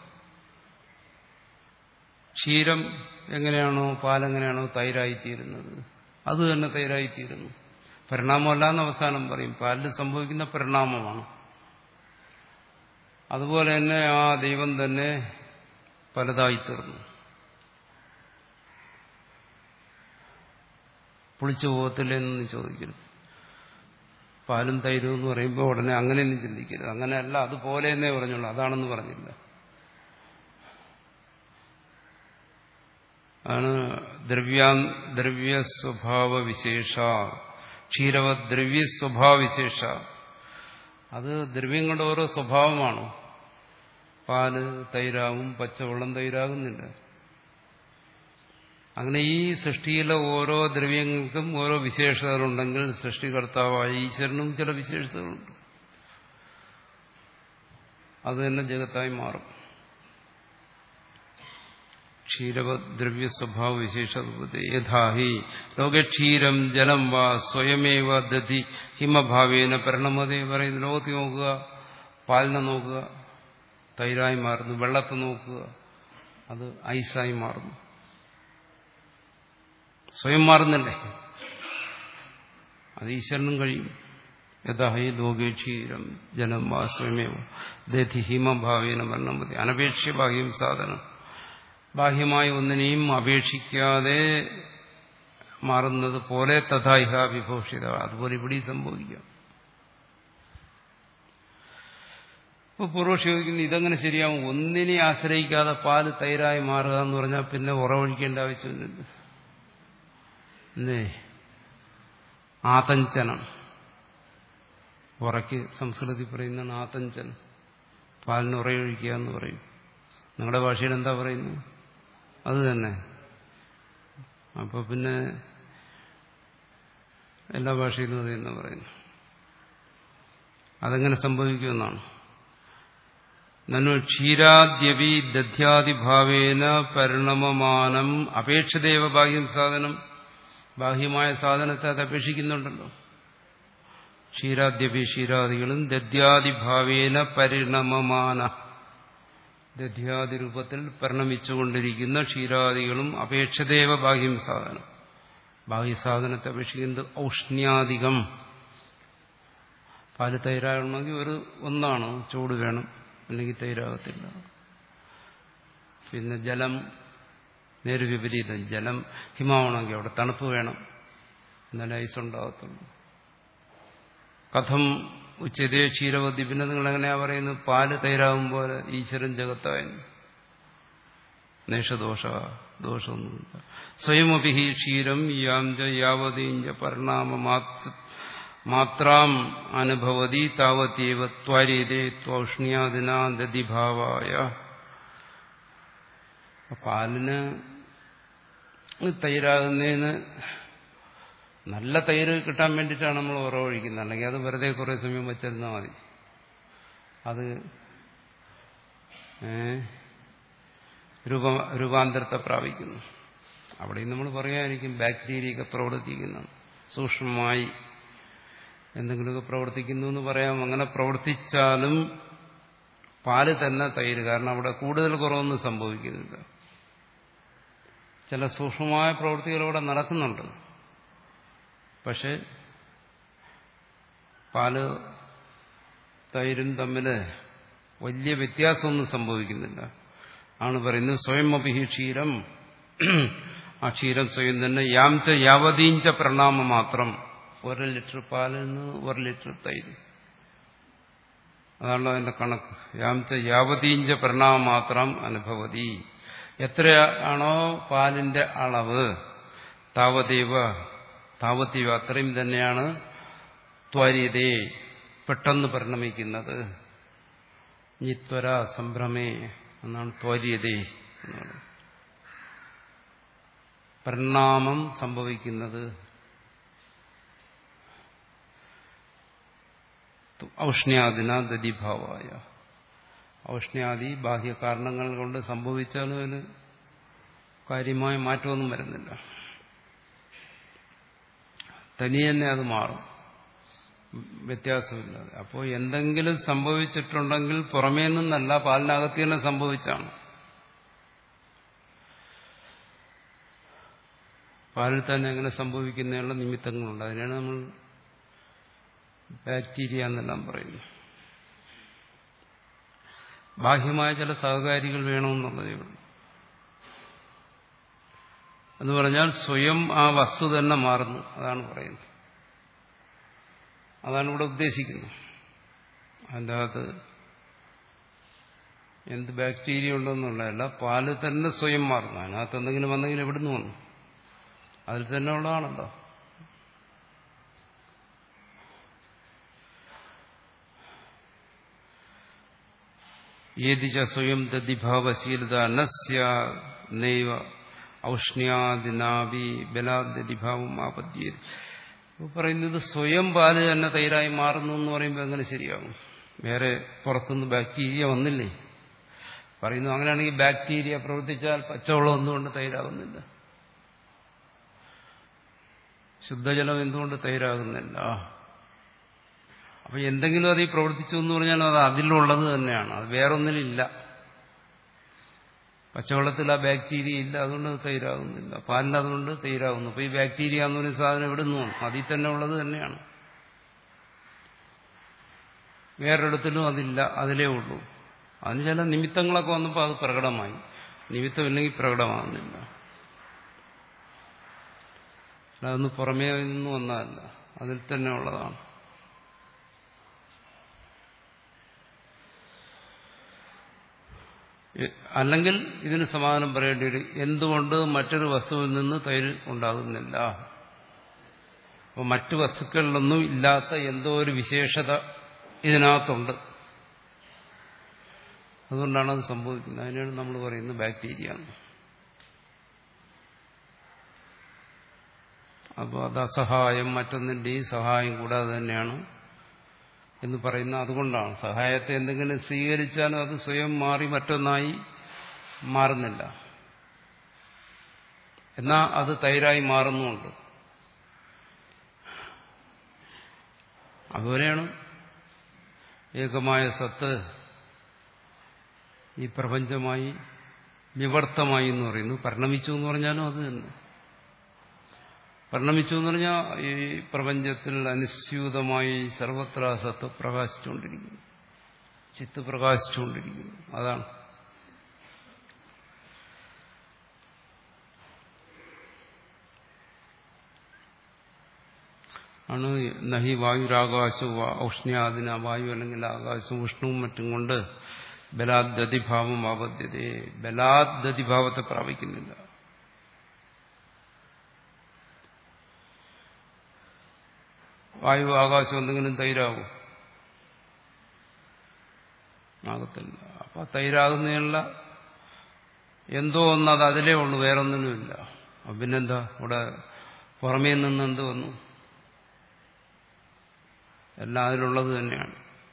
ക്ഷീരം എങ്ങനെയാണോ, പാലെങ്ങനെയാണോ തൈരായിത്തീരുന്നത്, അത് തന്നെ തൈരായിത്തീരുന്നു. പരിണാമമല്ല എന്ന് അവസാനം പറയും. പാലിൽ സംഭവിക്കുന്ന പരിണാമമാണ്. അതുപോലെ തന്നെ ആ ദൈവം തന്നെ പലതായിത്തീർന്നു. പുളിച്ചു പോകത്തില്ലെന്ന് ചോദിക്കരുത്. പാലും തൈരും എന്ന് പറയുമ്പോൾ ഉടനെ അങ്ങനെയൊന്നും ചിന്തിക്കരുത്. അങ്ങനെയല്ല, അതുപോലെ എന്നേ പറഞ്ഞുള്ളൂ, അതാണെന്ന് പറഞ്ഞില്ല. ആണ് ദ്രവ്യാ ദ്രവ്യസ്വഭാവ വിശേഷ. ക്ഷീരവ ദ്രവ്യസ്വഭാവ വിശേഷ. അത് ദ്രവ്യങ്ങളുടെ ഓരോ സ്വഭാവമാണ്. പാല് തൈരാവും, പച്ചവെള്ളം തൈരാകുന്നില്ല. അങ്ങനെ ഈ സൃഷ്ടിയിലെ ഓരോ ദ്രവ്യങ്ങൾക്കും ഓരോ വിശേഷതകളുണ്ടെങ്കിൽ സൃഷ്ടികർത്താവായ ഈശ്വരനും ചില വിശേഷതകളുണ്ട്. അത് തന്നെ ജഗത്തായി മാറും. ക്ഷീരവദ്രവ്യ സ്വഭാവ വിശേഷത യഥാഹി ലോകെ ക്ഷീരം ജലം വാ സ്വയമേവ ദധി ഹിമഭാവേന പരിണമതേ. പറയുന്നു ലോകത്ത് നോക്കുക, പാലിനെ നോക്കുക, തൈരായി മാറുന്നു. വെള്ളത്തെ നോക്കുക, അത് ഐസായി മാറുന്നു. സ്വയം മാറുന്നില്ലേ? അത് ഈശ്വരനും കഴിയും. യഥാ ഹി ലോകേ ക്ഷീരം ജലം വാ സ്വയമേവ ദധി ഹിമഭാവേന വർണ്ണം മതി. അനപേക്ഷ്യ ബാഹ്യം സാധനം. ബാഹ്യമായ ഒന്നിനെയും അപേക്ഷിക്കാതെ മാറുന്നത് പോലെ തഥായിഹ വിഭൂഷിത. അതുപോലെ ഇവിടെ സംഭവിക്കാം. ഇപ്പോൾ പൂർവക്ഷി ചോദിക്കുന്നു, ഇതെങ്ങനെ ശരിയാവും? ഒന്നിനെ ആശ്രയിക്കാതെ പാല് തൈരായി മാറുക എന്ന് പറഞ്ഞാൽ പിന്നെ ഉറവൊഴിക്കേണ്ട ആവശ്യമില്ലല്ലോ. എന്തേ ആതഞ്ചനം, ഉറയ്ക്ക് സംസ്കൃതത്തിൽ പറയുന്നതാണ് ആതഞ്ചനം. പാലിന് ഉറയൊഴിക്കുക എന്ന് പറയും. നിങ്ങളുടെ ഭാഷയിൽ എന്താ പറയുന്നത്? അത് തന്നെ. അപ്പോൾ പിന്നെ എല്ലാ ഭാഷയിലും അത് തന്നെ പറയുന്നു. അതെങ്ങനെ സംഭവിക്കുമെന്നാണ്. നനു ക്ഷീരാദ്യപി ദധ്യാദിഭാവേന പരിണമമാനം അപേക്ഷിതേവ ബാഹ്യം സാധനം. ബാഹ്യമായ സാധനത്തെ അത് അപേക്ഷിക്കുന്നുണ്ടല്ലോ. ക്ഷീരാദ്യപി ക്ഷീരാദികളും ദധ്യാദിഭാവേന പരിണമമാന, ദധ്യാദി രൂപത്തിൽ പരിണമിച്ചുകൊണ്ടിരിക്കുന്ന ക്ഷീരാദികളും അപേക്ഷിതേവ ബാഹ്യം സാധനം. ബാഹ്യസാധനത്തെ അപേക്ഷിക്കുന്നത് ഔഷ്ണ്യാധികം. പാല് തൈരാകണമെങ്കിൽ ഒരു ഒന്നാണ്, ചൂട് വേണം, അല്ലെങ്കിൽ തൈരാകത്തില്ല. പിന്നെ ജലം നേരെ വിപരീതം. ജലം ഹിമമാണെങ്കിൽ അവിടെ തണുപ്പ് വേണം, എന്നാലേ ഐസ് ഉണ്ടാകത്തുള്ളൂ. കഥം ഉച്ചതേ ക്ഷീരവതി. പിന്നെ നിങ്ങൾ എങ്ങനെയാ പറയുന്നത് പാല് തൈരാകുമ്പോൾ ഈശ്വരൻ ജഗത്തായെന്ന്? നേഷദോഷ, ദോഷമൊന്നുമില്ല. സ്വയമപി ക്ഷീരം യാഞ്ച യാവതീഞ്ച പരിണാമ മാത്രാം അനുഭവതി താവതീവ ത്വരിതേ ത്വഷ്ണ്യാദിനാ ദധിഭാവായ. പാലിന് തൈരാകുന്നതിന് നല്ല തൈര് കിട്ടാൻ വേണ്ടിയിട്ടാണ് നമ്മൾ ഉറവൊഴിക്കുന്നത്. അല്ലെങ്കിൽ അത് വെറുതെ കുറേ സമയം വെച്ചിരുന്നാൽ മതി. അത് രൂപ രൂപാന്തരത്തെ പ്രാപിക്കുന്നു. അവിടെയും നമ്മൾ പറയാതിരിക്കും ബാക്ടീരിയൊക്കെ പ്രവർത്തിക്കുന്നു, സൂക്ഷ്മമായി എന്തെങ്കിലുമൊക്കെ പ്രവർത്തിക്കുന്നു എന്ന് പറയാം. അങ്ങനെ പ്രവർത്തിച്ചാലും പാല് തന്നെ തൈര്. കാരണം അവിടെ കൂടുതൽ കുറവൊന്നും സംഭവിക്കുന്നില്ല. ചില സൂക്ഷ്മമായ പ്രവൃത്തികൾ അവിടെ നടക്കുന്നുണ്ട്. പക്ഷെ പാല് തൈരും തമ്മിൽ വലിയ വ്യത്യാസമൊന്നും സംഭവിക്കുന്നില്ല. ആണ് പറയുന്നത് സ്വയം അഭിഹി ക്ഷീരം. ആ ക്ഷീരം സ്വയം തന്നെ യാംച യാവതീഞ്ച പ്രണാമം മാത്രം. ഒരു ലിറ്റർ പാലിൽ നിന്ന് ഒരു ലിറ്റർ തൈര്, അതാണല്ലോ അതിന്റെ കണക്ക്. യാംച യാവതീഞ്ച പ്രണാമം മാത്രം അനുഭവതി. എത്രയാണോ പാലിന്റെ അളവ് താവതീവ താവതീവ അത്രയും തന്നെയാണ് ത്വരിതേ പെട്ടെന്ന് പരിണമിക്കുന്നത്. നിത്വര സംഭ്രമേ എന്നാണ് ത്വരിതേ എന്ന് പറയുന്നത്. പരിണാമം സംഭവിക്കുന്നത് ഔഷ്ണ്യാദിന ദധിഭാവായ. ഔഷ്ണ്യാദി ബാഹ്യ കാരണങ്ങൾ കൊണ്ട് സംഭവിച്ചാലും അതിന് കാര്യമായ മാറ്റമൊന്നും വരുന്നില്ല. തനിയെ തന്നെ അത് മാറും, വ്യത്യാസമില്ലാതെ. അപ്പോൾ എന്തെങ്കിലും സംഭവിച്ചിട്ടുണ്ടെങ്കിൽ പുറമേ നിന്നല്ല, പാലിനകത്ത് തന്നെ സംഭവിച്ചാണ്. പാലിൽ തന്നെ എങ്ങനെ സംഭവിക്കുന്നതിനുള്ള നിമിത്തങ്ങളുണ്ട്. അതിനാണ് നമ്മൾ ബാക്ടീരിയ എന്നെല്ലാം പറയുന്നു. ബാഹ്യമായ ചില സഹകാരികൾ വേണമെന്നുള്ളതേ ഉള്ളൂ. എന്ന് പറഞ്ഞാൽ സ്വയം ആ വസ്തു തന്നെ മാറുന്നു, അതാണ് പറയുന്നത്. അതാണ് ഇവിടെ ഉദ്ദേശിക്കുന്നത്. അതിൻ്റെ അകത്ത് എന്ത് ബാക്ടീരിയ ഉണ്ടെന്നുള്ളതല്ല, പാല് തന്നെ സ്വയം മാറുന്നു. അതിനകത്ത് എന്തെങ്കിലും വന്നെങ്കിൽ എവിടുന്ന് വന്നു? അതിൽ തന്നെ ഉള്ളതാണല്ലോ. ഏതിച്ച സ്വയം ദധിഭാവശീലത നസ്യ നൈവ ഔഷ്ണ്യാദിനാവി ബലാദധിഭാവം ആപദ്യ. പറയുന്നത് സ്വയം പാല് തന്നെ തൈരായി മാറുന്നു എന്ന് പറയുമ്പോൾ എങ്ങനെ ശരിയാകും? വേറെ പുറത്തുനിന്ന് ബാക്ടീരിയ വന്നില്ലേ? പറയുന്നു അങ്ങനെയാണെങ്കിൽ ബാക്ടീരിയ പ്രവർത്തിച്ചാൽ പച്ചവെള്ളം എന്തുകൊണ്ട് തൈരാകുന്നില്ല? ശുദ്ധജലം എന്തുകൊണ്ട് തൈരാകുന്നില്ല? അപ്പൊ എന്തെങ്കിലും അത് ഈ പ്രവർത്തിച്ചു എന്ന് പറഞ്ഞാൽ അത് അതിലുള്ളത് തന്നെയാണ്, അത് വേറൊന്നിലില്ല. പച്ചവെള്ളത്തിൽ ആ ബാക്ടീരിയ ഇല്ല, അതുകൊണ്ട് അത് തൈരാകുന്നില്ല. പാലിന് അതുകൊണ്ട് തൈരാകുന്നു. അപ്പോൾ ഈ ബാക്ടീരിയ എന്നൊരു സാധനം എവിടെ നിന്നും അതിൽ തന്നെ ഉള്ളത് തന്നെയാണ്. വേറൊരിടത്തിലും അതില്ല, അതിലേ ഉള്ളൂ. അതിന് ചില നിമിത്തങ്ങളൊക്കെ വന്നപ്പോൾ അത് പ്രകടമായി. നിമിത്തമില്ലെങ്കിൽ പ്രകടമാകുന്നില്ല. അതൊന്ന് പുറമേ നിന്നും വന്നതല്ല, അതിൽ തന്നെ ഉള്ളതാണ്. അല്ലെങ്കിൽ ഇതിന് സമാധാനം പറയേണ്ടി വരും, എന്തുകൊണ്ട് മറ്റൊരു വസ്തുവിൽ നിന്ന് തൈര് ഉണ്ടാകുന്നില്ല? അപ്പോൾ മറ്റു വസ്തുക്കളിലൊന്നും ഇല്ലാത്ത എന്തോ ഒരു വിശേഷത ഇതിനകത്തുണ്ട്, അതുകൊണ്ടാണ് അത് സംഭവിക്കുന്നത്. അതിനാണ് നമ്മൾ പറയുന്നത് ബാക്ടീരിയ. അപ്പോൾ അത് അസഹായം, മറ്റൊന്നിൻ്റെയും സഹായം കൂടാതെ തന്നെയാണ് എന്ന് പറയുന്ന അതുകൊണ്ടാണ്. സഹായത്തെ എന്തെങ്കിലും സ്വീകരിച്ചാലും അത് സ്വയം മാറി മറ്റൊന്നായി മാറുന്നില്ല, എന്നാൽ അത് തൈരായി മാറുന്നുമുണ്ട്. അതുപോലെയാണ് ഏകമായ സത്ത് ഈ പ്രപഞ്ചമായി വിവർത്തമായി എന്ന് പറയുന്നു. പരിണമിച്ചു എന്ന് പറഞ്ഞാലും അത് തന്നെ. പരിണമിച്ചു എന്ന് പറഞ്ഞാൽ ഈ പ്രപഞ്ചത്തിൽ അനുസ്യൂതമായി സർവത്ര സത്ത് പ്രകാശിച്ചുകൊണ്ടിരിക്കുന്നു, ചിത്ത് പ്രകാശിച്ചുകൊണ്ടിരിക്കുന്നു. അതാണ്. ആണ് നഹി വായുരാകാശവും ഔഷ്ണ്യാദിന വായു അല്ലെങ്കിൽ ആകാശവും ഉഷ്ണവും മറ്റും കൊണ്ട് ബലാദ്ദതിഭാവം ആപദ്ധ്യതേ. ബലാദ്ദതിഭാവത്തെ പ്രാപിക്കുന്നില്ല. വായു ആകാശം എന്തെങ്കിലും തൈരാകും? ആകത്തില്ല. അപ്പൊ തൈരാകുന്നതിനുള്ള എന്തോ ഒന്ന് അത് അതിലേ ഉള്ളൂ, വേറൊന്നിനുമില്ല. അപ്പൊ പിന്നെന്താ ഇവിടെ പുറമേ നിന്ന് എന്ത് വന്നു? എല്ലാം അതിലുള്ളത് തന്നെയാണ്.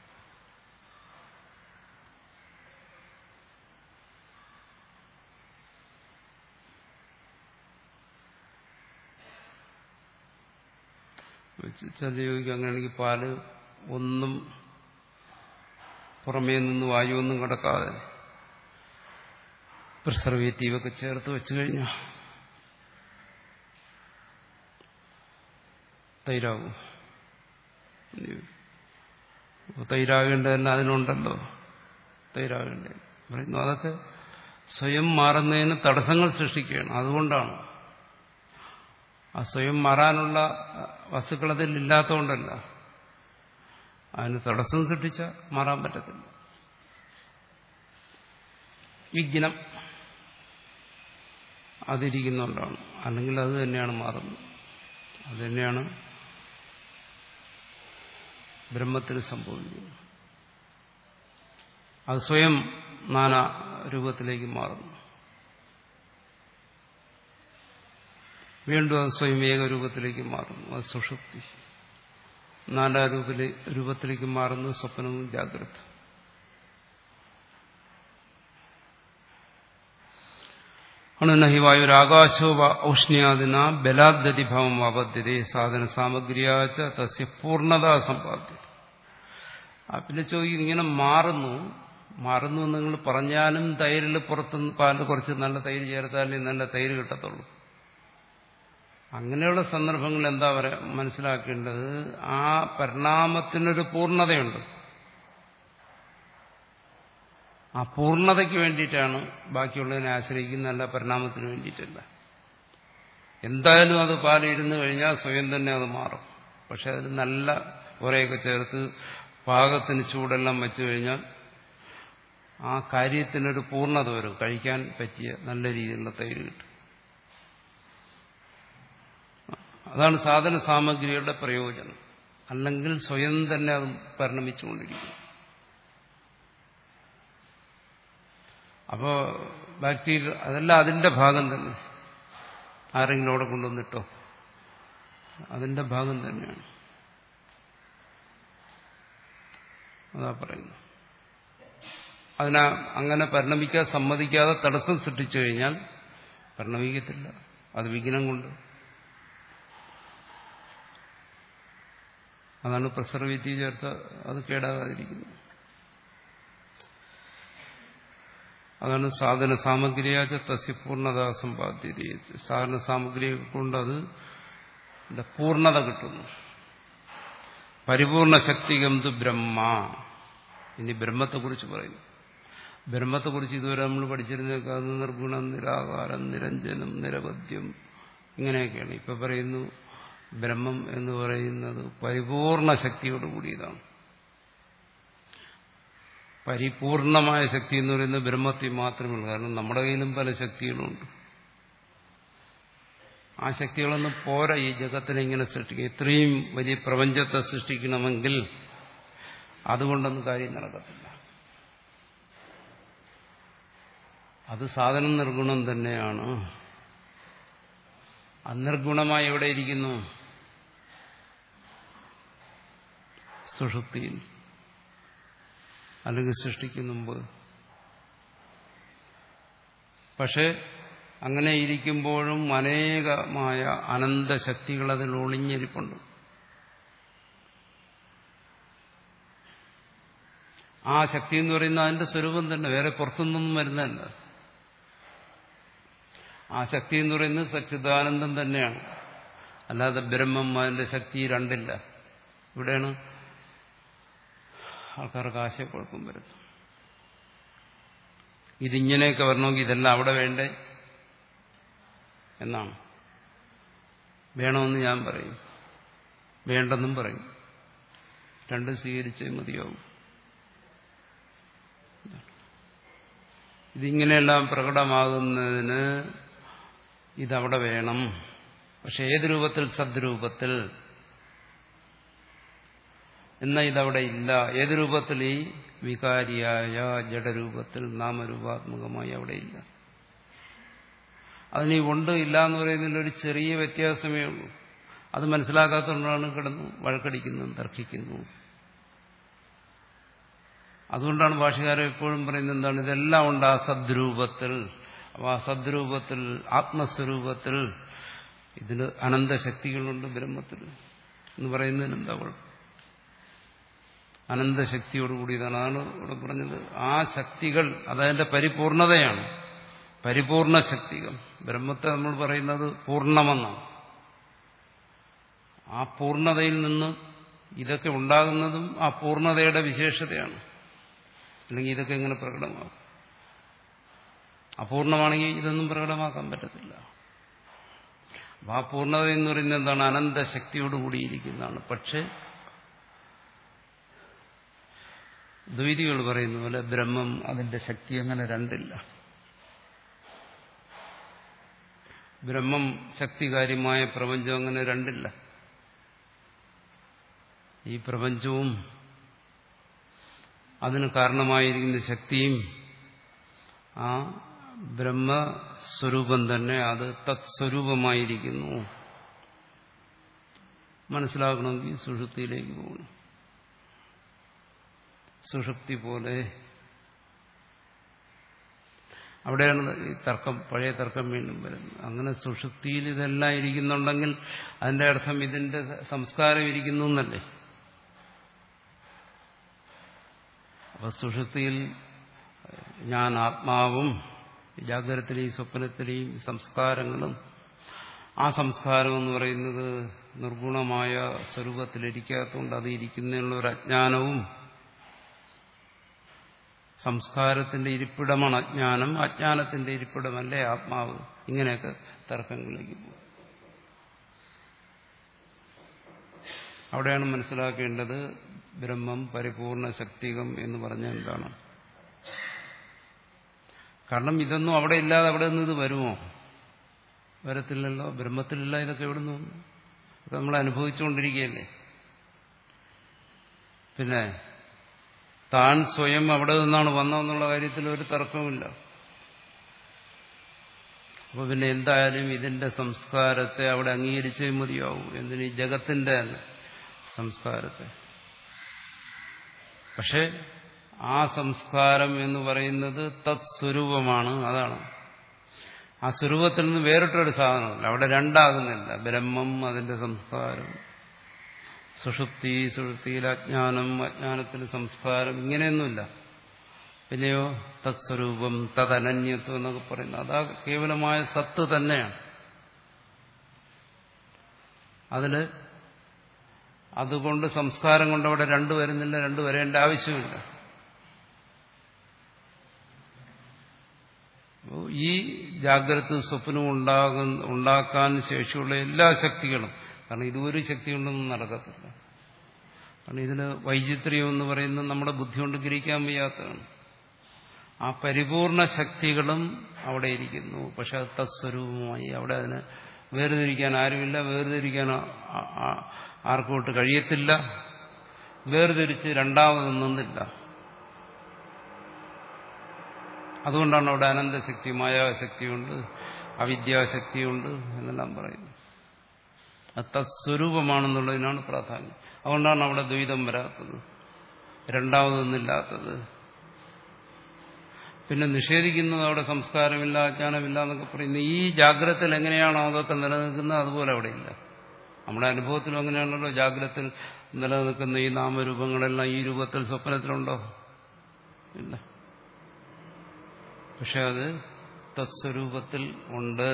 ചില യോഗിക്ക് അങ്ങനെയാണെങ്കിൽ പാല് ഒന്നും പുറമേ നിന്ന് വായുവൊന്നും കിടക്കാതെ പ്രിസർവേറ്റീവൊക്കെ ചേർത്ത് വെച്ചു കഴിഞ്ഞാൽ തൈരാകും. തൈരാകേണ്ടതല്ല അതിനുണ്ടല്ലോ, തൈരാകേണ്ടത് പറയുന്നു. അതൊക്കെ സ്വയം മാറുന്നതിന് തടസ്സങ്ങൾ സൃഷ്ടിക്കുകയാണ്. അതുകൊണ്ടാണ് ആ സ്വയം മാറാനുള്ള വസ്തുക്കൾ അതിൽ ഇല്ലാത്തതുകൊണ്ടല്ല, അതിന് തടസ്സം സൃഷ്ടിച്ചാൽ മാറാൻ പറ്റത്തില്ല. വിഘ്നം അതിരിക്കുന്നുകൊണ്ടാണ്. അല്ലെങ്കിൽ അത് തന്നെയാണ് മാറുന്നത്. അത് തന്നെയാണ് ബ്രഹ്മത്തിന് സംഭവിക്കുന്നത്. അത് സ്വയം നാനാ രൂപത്തിലേക്ക് മാറുന്നു. വീണ്ടും അത് സ്വയം ഏകരൂപത്തിലേക്ക് മാറുന്നു. അത് സുഷുപ്തി. നാലാ രൂപത്തിലേക്ക് മാറുന്നു സ്വപ്നവും ജാഗ്രത. അണുനഹി വായുരാകാശോ ഔഷ്ണ്യാദിന ബലാദ്ദതിഭാവം ആപദ്ധ്യതേ സാധന സാമഗ്രിയാച്ച തസ്യ പൂർണ്ണത സമ്പാദ്യത. പിന്നെ ചോദിക്കും, ഇങ്ങനെ മാറുന്നു മാറുന്നു എന്ന് നിങ്ങൾ പറഞ്ഞാലും തൈരിൽ പുറത്തുനിന്ന് പാലിൽ കുറച്ച് നല്ല തൈര് ചേർത്താലേ നല്ല തൈര് കിട്ടത്തുള്ളൂ. അങ്ങനെയുള്ള സന്ദർഭങ്ങൾ എന്താ പറയാ മനസ്സിലാക്കേണ്ടത്? ആ പരിണാമത്തിനൊരു പൂർണ്ണതയുണ്ട്. ആ പൂർണ്ണതയ്ക്ക് വേണ്ടിയിട്ടാണ് ബാക്കിയുള്ളതിനെ ആശ്രയിക്കുന്ന, നല്ല പരിണാമത്തിന് വേണ്ടിയിട്ടല്ല. എന്തായാലും അത് പാലിരുന്ന് കഴിഞ്ഞാൽ സ്വയം തന്നെ അത് മാറും. പക്ഷെ അതിൽ നല്ല ഉറയൊക്കെ ചേർത്ത് പാകത്തിന് ചൂടെല്ലാം വെച്ചു കഴിഞ്ഞാൽ ആ കാര്യത്തിനൊരു പൂർണ്ണത വരും. കഴിക്കാൻ പറ്റിയ നല്ല രീതിയിലുള്ള തൈര് കിട്ടും. അതാണ് സാധന സാമഗ്രികളുടെ പ്രയോജനം. അല്ലെങ്കിൽ സ്വയം തന്നെ അത് പരിണമിച്ചുകൊണ്ടിരിക്കും. അപ്പോൾ ബാക്ടീരിയ അതെല്ലാം അതിന്റെ ഭാഗം തന്നെ. ആരെങ്കിലും അവിടെ കൊണ്ടുവന്നിട്ടോ, അതിന്റെ ഭാഗം തന്നെയാണ്. അതാ പറയുന്നു. അതിനെ അങ്ങനെ പരിണമിക്കാൻ സമ്മതിക്കാതെ തടസ്സം സൃഷ്ടിച്ചു കഴിഞ്ഞാൽ പരിണമിക്കത്തില്ല. അത് വിഘ്നം കൊണ്ട്. അതാണ് പ്രിസർവേറ്റീവ് ചേർത്ത് അത് കേടാകാതിരിക്കുന്നത്. അതാണ് സാധന സാമഗ്രിയാച്ച തസ്യ പൂർണ്ണത സമ്പാദ്യത. സാധന സാമഗ്രിയെ കൊണ്ട് അത് പൂർണ്ണത കിട്ടുന്നു. പരിപൂർണ ശക്തികം തു ബ്രഹ്മ. ഇനി ബ്രഹ്മത്തെക്കുറിച്ച് പറയുന്നു. ബ്രഹ്മത്തെക്കുറിച്ച് ഇതുവരെ നമ്മൾ പഠിച്ചിരുന്നേക്കാൾ നിർഗുണം, നിരാകാരം, നിരഞ്ജനം, നിരവധ്യം ഇങ്ങനെയൊക്കെയാണ്. ഇപ്പൊ പറയുന്നു ബ്രഹ്മം എന്ന് പറയുന്നത് പരിപൂർണ ശക്തിയോട് കൂടിയതാണ്. പരിപൂർണമായ ശക്തി എന്ന് പറയുന്നത് ബ്രഹ്മത്തിൽ മാത്രമേ ഉള്ളൂ. കാരണം നമ്മുടെ കയ്യിലും പല ശക്തികളുണ്ട്. ആ ശക്തികളൊന്നും പോരാ ഈ ജഗത്തിനെ ഇങ്ങനെ സൃഷ്ടിക്കുക. ഇത്രയും വലിയ പ്രപഞ്ചത്തെ സൃഷ്ടിക്കണമെങ്കിൽ അതുകൊണ്ടൊന്നും കാര്യം നടക്കത്തില്ല. അത് സാധനം നിർഗുണം തന്നെയാണ്. അനിർഗുണമായി എവിടെ ഇരിക്കുന്നു? സുഷുപ്തിയിൽ, അല്ലെങ്കിൽ സൃഷ്ടിക്കും മുമ്പ്. പക്ഷെ അങ്ങനെ ഇരിക്കുമ്പോഴും അനേകമായ അനന്തശക്തികൾ അതിൽ ഒളിഞ്ഞിരിപ്പുണ്ട്. ആ ശക്തി എന്ന് പറയുന്നത് അതിന്റെ സ്വരൂപം തന്നെ, വേറെ പുറത്തുനിന്നൊന്നും വരുന്നതല്ല. ആ ശക്തി എന്ന് പറയുന്നത് സച്ചിദാനന്ദം തന്നെയാണ്. അല്ലാതെ ബ്രഹ്മം അതിന്റെ ശക്തി രണ്ടില്ല. ഇവിടെയാണ് ആൾക്കാർക്ക് ആശയക്കുഴപ്പം വരുന്നത്. ഇതിങ്ങനെയൊക്കെ വരണമെങ്കിൽ ഇതെല്ലാം അവിടെ വേണ്ടേ എന്നാണ്. വേണമെന്ന് ഞാൻ പറയും, വേണ്ടെന്നും പറയും. രണ്ടും സ്വീകരിച്ചേ മതിയാവും. ഇതിങ്ങനെയെല്ലാം പ്രകടമാകുന്നതിന് ഇതവിടെ വേണം. പക്ഷെ ഏത് രൂപത്തിൽ? സദ്രൂപത്തിൽ. എന്നാൽ ഇതവിടെ ഇല്ല. ഏത് രൂപത്തിൽ? ഈ വികാരിയായ ജഡരൂപത്തിൽ, നാമരൂപാത്മകമായി അവിടെ ഇല്ല. അതിന് ഉണ്ട് ഇല്ല എന്ന് പറയുന്നതിൽ ഒരു ചെറിയ വ്യത്യാസമേ ഉള്ളൂ. അത് മനസ്സിലാക്കാത്തതുകൊണ്ടാണ് കിടന്നു വഴക്കടിക്കുന്നു, തർക്കിക്കുന്നു. അതുകൊണ്ടാണ് ഭാഷകാരൻ എപ്പോഴും പറയുന്നത് എന്താണ്? ഇതെല്ലാം ഉണ്ട് ആ സദ്രൂപത്തിൽ. അപ്പോൾ ആ സദ്രൂപത്തിൽ, ആത്മസ്വരൂപത്തിൽ ഇതിന് അനന്തശക്തികളുണ്ട്. ബ്രഹ്മത്തിൽ എന്ന് പറയുന്നതിന് എന്താ കുഴപ്പം? അനന്തശക്തിയോടുകൂടിയതാണ്. അതാണ് ഇവിടെ പറഞ്ഞത്. ആ ശക്തികൾ അതതിന്റെ പരിപൂർണതയാണ്. പരിപൂർണ ശക്തികൾ. ബ്രഹ്മത്തെ നമ്മൾ പറയുന്നത് പൂർണ്ണമെന്നാണ്. ആ പൂർണ്ണതയിൽ നിന്ന് ഇതൊക്കെ ഉണ്ടാകുന്നതും ആ പൂർണ്ണതയുടെ വിശേഷതയാണ്. അല്ലെങ്കിൽ ഇതൊക്കെ എങ്ങനെ പ്രകടമാകും? അപൂർണമാണെങ്കിൽ ഇതൊന്നും പ്രകടമാക്കാൻ പറ്റത്തില്ല. അപ്പം ആ പൂർണ്ണത എന്ന് പറയുന്നത് എന്താണ്? അനന്തശക്തിയോടുകൂടിയിരിക്കുന്നതാണ്. പക്ഷെ ദ്വൈതികൾ പറയുന്ന പോലെ ബ്രഹ്മം അതിന്റെ ശക്തി അങ്ങനെ രണ്ടില്ല. ബ്രഹ്മം ശക്തികാര്യമായ പ്രപഞ്ചം അങ്ങനെ രണ്ടില്ല. ഈ പ്രപഞ്ചവും അതിന് കാരണമായിരിക്കുന്ന ശക്തിയും ആ ബ്രഹ്മസ്വരൂപം തന്നെ, അത് തത്സ്വരൂപമായിരിക്കുന്നു. മനസ്സിലാക്കണമെങ്കിൽ സുഷുപ്തിയിലേക്ക് പോകണം. സുഷുപ്തി പോലെ അവിടെയാണ് ഈ തർക്കം, പഴയ തർക്കം വീണ്ടും വരുന്നത്. അങ്ങനെ സുഷുപ്തിയിൽ ഇതെല്ലാം ഇരിക്കുന്നുണ്ടെങ്കിൽ അതിന്റെ അർത്ഥം ഇതിന്റെ സംസ്കാരം ഇരിക്കുന്നു എന്നല്ലേ? അപ്പൊ സുഷുപ്തിയിൽ ഞാൻ ആത്മാവും ജാഗ്രതത്തിലെയും സ്വപ്നത്തിലെയും സംസ്കാരങ്ങളും, ആ സംസ്കാരം എന്ന് പറയുന്നത് നിർഗുണമായ സ്വരൂപത്തിലിരിക്കാത്തതുകൊണ്ട് അത് ഇരിക്കുന്നതിനുള്ള ഒരു അജ്ഞാനവും, സംസ്കാരത്തിന്റെ ഇരിപ്പിടമാണ് അജ്ഞാനം, അജ്ഞാനത്തിന്റെ ഇരിപ്പിടമല്ലേ ആത്മാവ്. ഇങ്ങനെയൊക്കെ തർക്കങ്ങളിലേക്ക് പോകും. അവിടെയാണ് മനസ്സിലാക്കേണ്ടത് ബ്രഹ്മം പരിപൂർണ ശക്തികം എന്ന് പറഞ്ഞാൽ എന്താണ്. കാരണം ഇതൊന്നും അവിടെ ഇല്ലാതെ അവിടെ നിന്ന് ഇത് വരുമോ? വരത്തില്ലല്ലോ. ബ്രഹ്മത്തിലില്ല. ഇതൊക്കെ എവിടെ നിന്ന്? ഇതൊക്കെ നമ്മൾ അനുഭവിച്ചുകൊണ്ടിരിക്കുകയല്ലേ. പിന്നെ താൻ സ്വയം അവിടെ നിന്നാണ് വന്നതെന്നുള്ള കാര്യത്തിൽ ഒരു തർക്കവുമില്ല. അപ്പൊ പിന്നെ എന്തായാലും ഇതിന്റെ സംസ്കാരത്തെ അവിടെ അംഗീകരിച്ചേ മതിയാവും. എന്തിന്? ഈ ജഗത്തിന്റെ സംസ്കാരത്തെ. പക്ഷെ ആ സംസ്കാരം എന്ന് പറയുന്നത് തത്സ്വരൂപമാണ്. അതാണ് ആ സ്വരൂപത്തിൽ നിന്ന് വേറിട്ടൊരു സാധനമല്ല. അവിടെ രണ്ടാകുന്നില്ല. ബ്രഹ്മം അതിന്റെ സംസ്കാരം, സുഷുപ്തി, സുഷുപ്തിയിൽ അജ്ഞാനം, അജ്ഞാനത്തിന് സംസ്കാരം, ഇങ്ങനെയൊന്നുമില്ല. പിന്നെയോ തത്സ്വരൂപം തദനന്യത്വം എന്നൊക്കെ പറയുന്നത് അതാ കേവലമായ സത്ത് തന്നെയാണ്. അതില് അതുകൊണ്ട് സംസ്കാരം കൊണ്ട് അവിടെ രണ്ടു വരുന്നില്ല, രണ്ടു വരേണ്ട ആവശ്യമില്ല. ഈ ജാഗ്രത സ്വപ്നം ഉണ്ടാകുന്ന ഉണ്ടാക്കാൻ ശേഷിയുള്ള എല്ലാ ശക്തികളും, കാരണം ഇതൊരു ശക്തി കൊണ്ടൊന്നും നടക്കത്തില്ല. കാരണം ഇതിന് വൈചിത്ര്യം എന്ന് പറയുന്നത് നമ്മുടെ ബുദ്ധി കൊണ്ട് ഗ്രഹിക്കാൻ വയ്യാത്തതാണ്. ആ പരിപൂർണ ശക്തികളും അവിടെ ഇരിക്കുന്നു. പക്ഷെ അത് തത്സ്വരൂപമായി അവിടെ അതിനെ വേർതിരിക്കാൻ ആരുമില്ല, വേർതിരിക്കാൻ ആർക്കോട്ട് കഴിയത്തില്ല, വേർതിരിച്ച് രണ്ടാമതൊന്നില്ല. അതുകൊണ്ടാണ് അവിടെ അനന്തശക്തി, മായാശക്തിയുണ്ട്, അവിദ്യാശക്തിയുണ്ട് എന്നെല്ലാം പറയുന്നത്. അത് തത്സ്വരൂപമാണെന്നുള്ളതിനാണ് പ്രാധാന്യം. അതുകൊണ്ടാണ് അവിടെ ദ്വൈതം വരാത്തത്, രണ്ടാമതൊന്നില്ലാത്തത്. പിന്നെ നിഷേധിക്കുന്നത് അവിടെ സംസ്കാരമില്ല, അജ്ഞാനമില്ല എന്നൊക്കെ പറയുന്നത് ഈ ജാഗ്രതയിൽ എങ്ങനെയാണോ അതൊക്കെ നിലനിൽക്കുന്നത് അതുപോലെ അവിടെ ഇല്ല. നമ്മുടെ അനുഭവത്തിലും അങ്ങനെയാണല്ലോ. ജാഗ്രതയിൽ നിലനിൽക്കുന്ന ഈ നാമരൂപങ്ങളെല്ലാം ഈ രൂപത്തിൽ സ്വപ്നത്തിലുണ്ടോ? ഇല്ല. പക്ഷെ അത് തത്സ്വരൂപത്തിൽ ഉണ്ട്.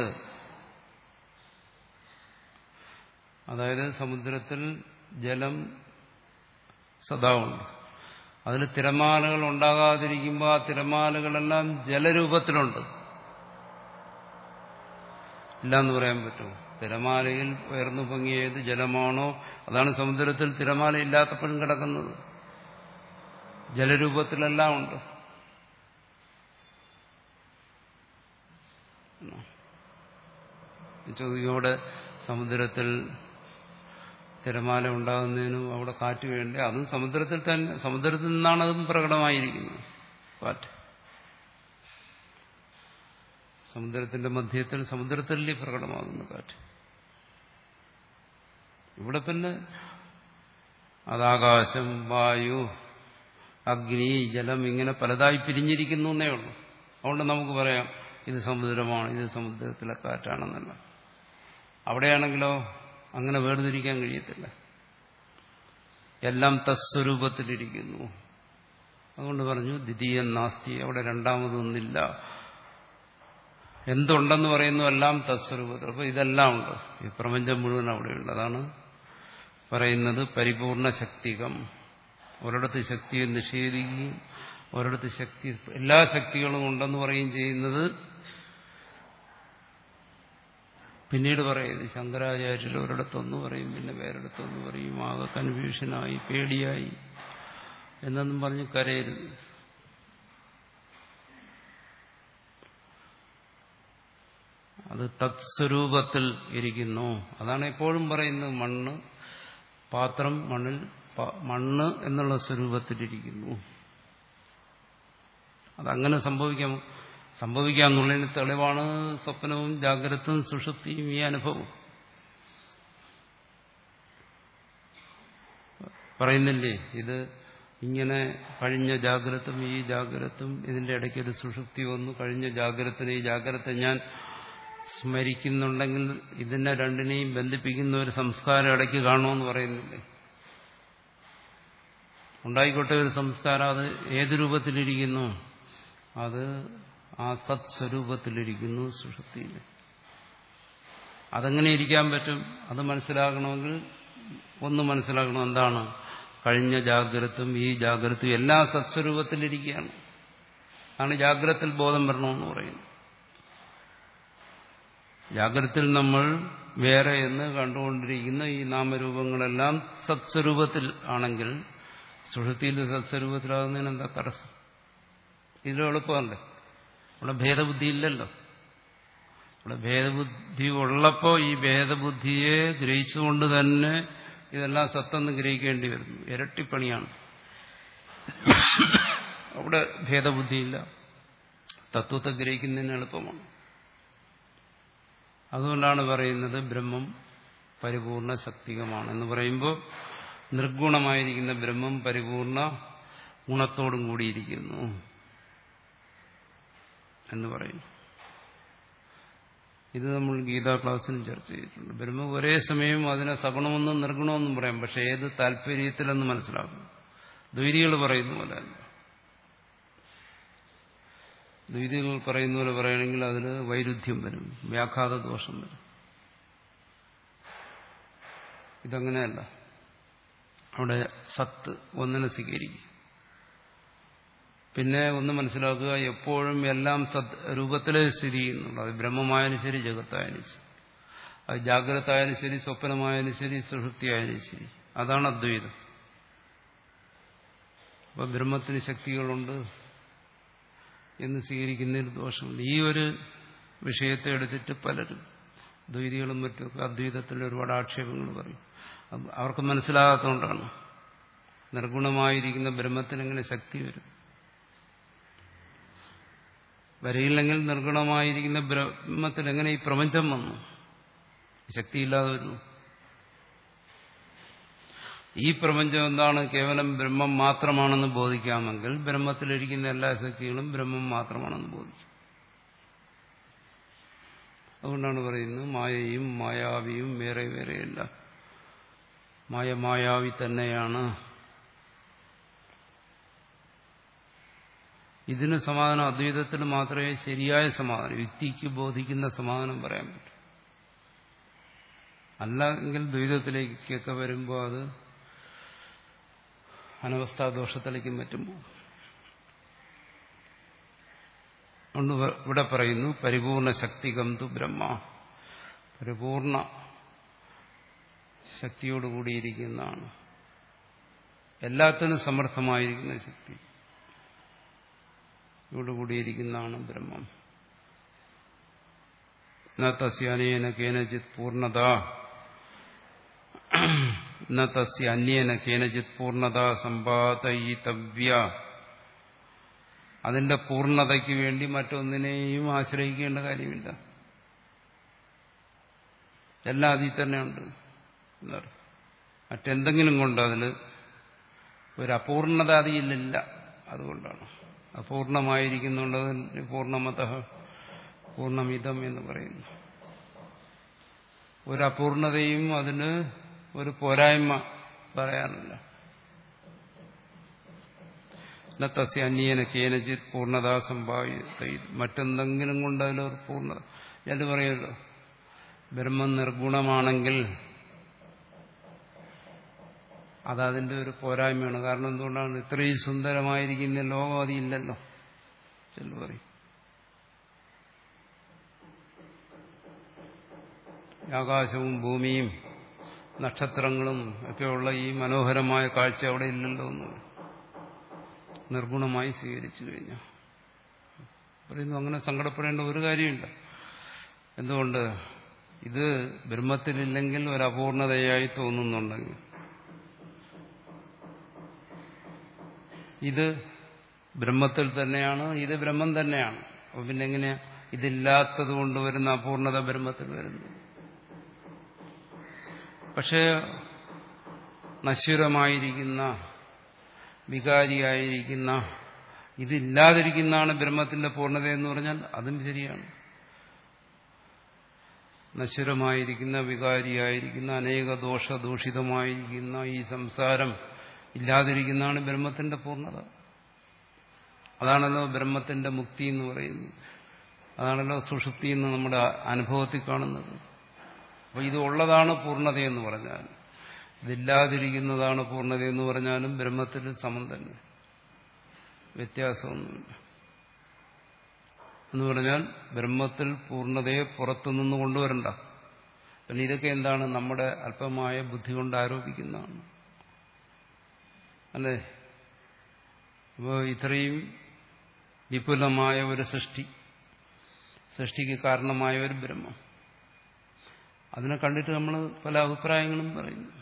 അതായത് സമുദ്രത്തിൽ ജലം സദാ ഉണ്ട്. അതിൽ തിരമാലകൾ ഉണ്ടാകാതിരിക്കുമ്പോൾ ആ തിരമാലകളെല്ലാം ജലരൂപത്തിലുണ്ട്. ഇല്ലാന്ന് പറയാൻ പറ്റുമോ? തിരമാലയിൽ ഉയർന്നു പൊങ്ങിയത് ജലമാണോ? അതാണ് സമുദ്രത്തിൽ തിരമാല ഇല്ലാത്തപ്പോഴും കിടക്കുന്നത്. ജലരൂപത്തിലെല്ലാം ഉണ്ട്. ചോദിക്കവിടെ സമുദ്രത്തിൽ തിരമാല ഉണ്ടാകുന്നതിനും അവിടെ കാറ്റ് വേണ്ടേ? അതും സമുദ്രത്തിൽ തന്നെ, സമുദ്രത്തിൽ നിന്നാണ് അതും പ്രകടമായിരിക്കുന്നത്. കാറ്റ് സമുദ്രത്തിന്റെ മധ്യത്തിൽ, സമുദ്രത്തിലല്ലേ പ്രകടമാകുന്നു കാറ്റ്. ഇവിടെ പിന്നെ അതാകാശം, വായു, അഗ്നി, ജലം ഇങ്ങനെ പലതായി പിരിഞ്ഞിരിക്കുന്നു എന്നേ ഉള്ളൂ. അതുകൊണ്ട് നമുക്ക് പറയാം ഇത് സമുദ്രമാണ്, ഇത് സമുദ്രത്തിലെ കാറ്റാണെന്നല്ല. അവിടെയാണെങ്കിലോ അങ്ങനെ വേർതിരിക്കാൻ കഴിയത്തില്ല. എല്ലാം തസ്വരൂപത്തിലിരിക്കുന്നു. അതുകൊണ്ട് പറഞ്ഞു ദ്വിതീയം നാസ്തി, അവിടെ രണ്ടാമതൊന്നില്ല. എന്തുണ്ടെന്ന് പറയുന്നു എല്ലാം തസ്വരൂപത്തിൽ. അപ്പോൾ ഇതെല്ലാം ഉണ്ട്, ഈ പ്രപഞ്ചം മുഴുവൻ അവിടെയുണ്ട്. അതാണ് പറയുന്നത് പരിപൂർണ ശക്തികം. ഒരിടത്ത് ശക്തിയെ നിഷേധിക്കുകയും ഒരിടത്ത് ശക്തി, എല്ലാ ശക്തികളും ഉണ്ടെന്ന് പറയുകയും ചെയ്യുന്നത് പിന്നീട് പറയുന്നത്. ശങ്കരാചാര്യർ ഒരിടത്തൊന്ന് പറയും, പിന്നെ വേറൊരിടത്തൊന്ന് പറയും. ആകെ കൺഫ്യൂഷനായി, പേടിയായി എന്നൊന്നും പറഞ്ഞ് കരയരുത്. അത് തത്സ്വരൂപത്തിൽ ഇരിക്കുന്നു. അതാണ് എപ്പോഴും പറയുന്നത്. മണ്ണ്, പാത്രം മണ്ണിൽ, മണ്ണ് എന്നുള്ള സ്വരൂപത്തിലിരിക്കുന്നു. അതങ്ങനെ സംഭവിക്കാം സംഭവിക്കാമെന്നുള്ളതിന് തെളിവാണ് സ്വപ്നവും ജാഗ്രതയും സുഷുപ്തിയും ഈ അനുഭവം. പറയുന്നില്ലേ, ഇത് ഇങ്ങനെ കഴിഞ്ഞ ജാഗ്രതയും ഈ ജാഗ്രതയും ഇതിന്റെ ഇടയ്ക്ക് ഒരു സുഷുപ്തി വന്നു. കഴിഞ്ഞ ജാഗ്രതത്തിന് ഈ ജാഗ്രത ഞാൻ സ്മരിക്കുന്നുണ്ടെങ്കിൽ ഇതിനെ രണ്ടിനെയും ബന്ധിപ്പിക്കുന്ന ഒരു സംസ്കാരം ഇടയ്ക്ക് കാണുമെന്ന് പറയുന്നില്ലേ. ഉണ്ടായിക്കോട്ടെ ഒരു സംസ്കാരം, അത് ഏത് രൂപത്തിലിരിക്കുന്നു? അത് ആ സത് സ്വരൂപത്തിലിരിക്കുന്നു, സുഷുപ്തിയിൽ. അതെങ്ങനെ ഇരിക്കാൻ പറ്റും? അത് മനസ്സിലാക്കണമെങ്കിൽ ഒന്ന് മനസ്സിലാക്കണം. എന്താണ്? കഴിഞ്ഞ ജാഗ്രതയും ഈ ജാഗ്രതയും എല്ലാം സത്സ്വരൂപത്തിലിരിക്കുകയാണ്. ആണ് ജാഗ്രതയിൽ ബോധം വരണമെന്ന് പറയുന്നത്. ജാഗ്രതയിൽ നമ്മൾ വേറെ എന്ന് കണ്ടുകൊണ്ടിരിക്കുന്ന ഈ നാമരൂപങ്ങളെല്ലാം സത്സ്വരൂപത്തിൽ ആണെങ്കിൽ സുഷുപ്തിയിൽ സത്സ്വരൂപത്തിലാകുന്നതിന് എന്താ തടസ്സം? ഇതിലും എളുപ്പമല്ലേ? ഇവിടെ ഭേദബുദ്ധി ഇല്ലല്ലോ. ഇവിടെ ഭേദബുദ്ധി ഉള്ളപ്പോൾ ഈ ഭേദബുദ്ധിയെ ഗ്രഹിച്ചുകൊണ്ട് തന്നെ ഇതെല്ലാം സത്തെന്ന് ഗ്രഹിക്കേണ്ടി വരുന്നു. ഇരട്ടിപ്പണിയാണ്. അവിടെ ഭേദബുദ്ധിയില്ല, തത്വത്തെ ഗ്രഹിക്കുന്നതിന് എളുപ്പമാണ്. അതുകൊണ്ടാണ് പറയുന്നത് ബ്രഹ്മം പരിപൂർണ ശക്തികമാണ് എന്ന് പറയുമ്പോൾ നിർഗുണമായിരിക്കുന്ന ബ്രഹ്മം പരിപൂർണ ഗുണത്തോടും കൂടിയിരിക്കുന്നു എന്ന് പറയുന്നു. ഇത് നമ്മൾ ഗീതാ ക്ലാസ്സിലും ചർച്ച ചെയ്തിട്ടുണ്ട്. ബ്രഹ്മം ഒരേ സമയം അതിനെ സഗുണമെന്നും നിർഗുണമെന്നും പറയാം. പക്ഷെ ഏത് താല്പര്യത്തിലെന്ന് മനസ്സിലാക്കും. ദ്വൈതികൾ പറയുന്ന പോലെ അല്ല. ദ്വൈതികൾ പറയുന്ന പോലെ പറയുകയാണെങ്കിൽ അതിൽ വൈരുദ്ധ്യം വരും, വ്യാഘാത ദോഷം വരും. ഇതങ്ങനെയല്ല. അവിടെ സത്ത് ഒന്നിനെ സ്വീകരിക്കും. പിന്നെ ഒന്ന് മനസ്സിലാക്കുക, എപ്പോഴും എല്ലാം സത് രൂപത്തിലേ സ്ഥിതി ചെയ്യുന്നുള്ളൂ. അത് ബ്രഹ്മമായാലും ശരി, ജഗത്തായാലും ശരി, അത് ജാഗ്രതായാലും ശരി, സ്വപ്നമായാലും ശരി, സുഷുപ്തിയായാലും ശരി. അതാണ് അദ്വൈതം. അപ്പൊ ബ്രഹ്മത്തിന് ശക്തികളുണ്ട് എന്ന് സ്വീകരിക്കുന്നതിൽ ദോഷമുണ്ട്. ഈ ഒരു വിഷയത്തെ എടുത്തിട്ട് പലരും ദ്വൈതികളും മറ്റുമൊക്കെ അദ്വൈതത്തിൽ ഒരുപാട് ആക്ഷേപങ്ങൾ പറയും. അവർക്ക് മനസ്സിലാകാത്തതുകൊണ്ടാണ്. നിർഗുണമായിരിക്കുന്ന ബ്രഹ്മത്തിനെങ്ങനെ ശക്തി വരും? വരയില്ലെങ്കിൽ നിർഗുണമായിരിക്കുന്ന ബ്രഹ്മത്തിൽ എങ്ങനെ ഈ പ്രപഞ്ചം വന്നു? ശക്തിയില്ലാതെ വരുന്നു. ഈ പ്രപഞ്ചം എന്താണ്? കേവലം ബ്രഹ്മം മാത്രമാണെന്ന് ബോധിക്കാമെങ്കിൽ ബ്രഹ്മത്തിലിരിക്കുന്ന എല്ലാ ശക്തികളും ബ്രഹ്മം മാത്രമാണെന്ന് ബോധിക്കും. അതുകൊണ്ടാണ് പറയുന്നത് മായയും മായാവിയും വേറെ വേറെയല്ല, മായ മായാവി തന്നെയാണ്. ഇതിന് സമാധാനം അദ്വൈതത്തിൽ മാത്രമേ ശരിയായ സമാധാനം, യുക്തിക്ക് ബോധിക്കുന്ന സമാധാനം പറയാൻ പറ്റൂ. അല്ലെങ്കിൽ ദ്വൈതത്തിലേക്കൊക്കെ വരുമ്പോൾ അത് അനവസ്ഥാദോഷത്തിലേക്കും മറ്റും പോകും. അതുകൊണ്ട് ഇവിടെ പറയുന്നു പരിപൂർണ ശക്തികം തു ബ്രഹ്മ, പരിപൂർണ ശക്തിയോടുകൂടിയിരിക്കുന്നതാണ്, എല്ലാത്തിനും സമർത്ഥമായിരിക്കുന്ന ശക്തി യോടുകൂടിയിരിക്കുന്നതാണ് ബ്രഹ്മം. ന തസ്യനേന കേനചിത് പൂർണ്ണത ന തസ്യ അന്യേന കേനചിത് പൂർണ്ണത സമ്പാദയിതവ്യ. അതിന്റെ പൂർണ്ണതയ്ക്ക് വേണ്ടി മറ്റൊന്നിനെയും ആശ്രയിക്കേണ്ട കാര്യമില്ല. എല്ലാം അതിൽ തന്നെ ഉണ്ട്. മറ്റെന്തെങ്കിലും കൊണ്ട് അതിൽ ഒരു അപൂർണത അതിലില്ല. അതുകൊണ്ടാണ് അപൂർണമായിരിക്കുന്നുണ്ട്. പൂർണ്ണമത പൂർണ്ണമിതം എന്ന് പറയുന്നു. ഒരു അപൂർണതയും അതിന് ഒരു പോരായ്മ പറയാനില്ല. തസ്യ അന്യേന കേനചിത് പൂർണ്ണത സംഭാവിത. മറ്റെന്തെങ്കിലും കൊണ്ട് അതിലൊരു പൂർണ്ണത. ഞാൻ പറയുമല്ലോ, ബ്രഹ്മം നിർഗുണമാണെങ്കിൽ അതതിന്റെ ഒരു പോരായ്മയാണ്. കാരണം എന്തുകൊണ്ടാണ്? ഇത്രയും സുന്ദരമായിരിക്കുന്ന ലോകം അതില്ലല്ലോ. ചെല്ലു പറയും, ആകാശവും ഭൂമിയും നക്ഷത്രങ്ങളും ഒക്കെയുള്ള ഈ മനോഹരമായ കാഴ്ച അവിടെ ഇല്ലല്ലോ എന്ന് നിർഗുണമായി സ്വീകരിച്ചു കഴിഞ്ഞാൽ പറയുന്നു. അങ്ങനെ സങ്കടപ്പെടേണ്ട ഒരു കാര്യമില്ല. എന്തുകൊണ്ട്? ഇത് ബ്രഹ്മത്തിലില്ലെങ്കിൽ ഒരു അപൂർണതയായി തോന്നുന്നുണ്ടെങ്കിൽ, ഇത് ബ്രഹ്മത്തിൽ തന്നെയാണ്, ഇത് ബ്രഹ്മം തന്നെയാണ്. അപ്പൊ പിന്നെ എങ്ങനെയാ ഇതില്ലാത്തത് കൊണ്ട് വരുന്ന അപൂർണത ബ്രഹ്മത്തിൽ വരുന്നു? പക്ഷേ നശ്വരമായിരിക്കുന്ന വികാരിയായിരിക്കുന്ന ഇതില്ലാതിരിക്കുന്നതാണ് ബ്രഹ്മത്തിന്റെ പൂർണ്ണത എന്ന് പറഞ്ഞാൽ അതും ശരിയാണ്. നശ്വരമായിരിക്കുന്ന വികാരിയായിരിക്കുന്ന അനേക ദോഷദൂഷിതമായിരിക്കുന്ന ഈ സംസാരം ഇല്ലാതിരിക്കുന്നതാണ് ബ്രഹ്മത്തിന്റെ പൂർണ്ണത. അതാണല്ലോ ബ്രഹ്മത്തിന്റെ മുക്തി എന്ന് പറയുന്നത്. അതാണല്ലോ സുഷുപ്തി എന്ന് നമ്മുടെ അനുഭവത്തിൽ കാണുന്നത്. അപ്പോൾ ഇത് ഉള്ളതാണ് പൂർണ്ണതയെന്ന് പറഞ്ഞാൽ, ഇതില്ലാതിരിക്കുന്നതാണ് പൂർണ്ണതയെന്ന് പറഞ്ഞാലും ബ്രഹ്മത്തിൽ സമം തന്നെ, വ്യത്യാസമൊന്നുമില്ല. എന്ന് പറഞ്ഞാൽ ബ്രഹ്മത്തിൽ പൂർണ്ണതയെ പുറത്തുനിന്ന് കൊണ്ടുവരണ്ട. പിന്നെ ഇതൊക്കെ എന്താണ്? നമ്മുടെ അല്പമായ ബുദ്ധി കൊണ്ട് ആരോപിക്കുന്നതാണ്, അല്ലേ? അപ്പോൾ ഇത്രയും വിപുലമായ ഒരു സൃഷ്ടി, സൃഷ്ടിക്ക് കാരണമായ ഒരു ബ്രഹ്മം, അതിനെ കണ്ടിട്ട് നമ്മൾ പല അഭിപ്രായങ്ങളും പറയുന്നു.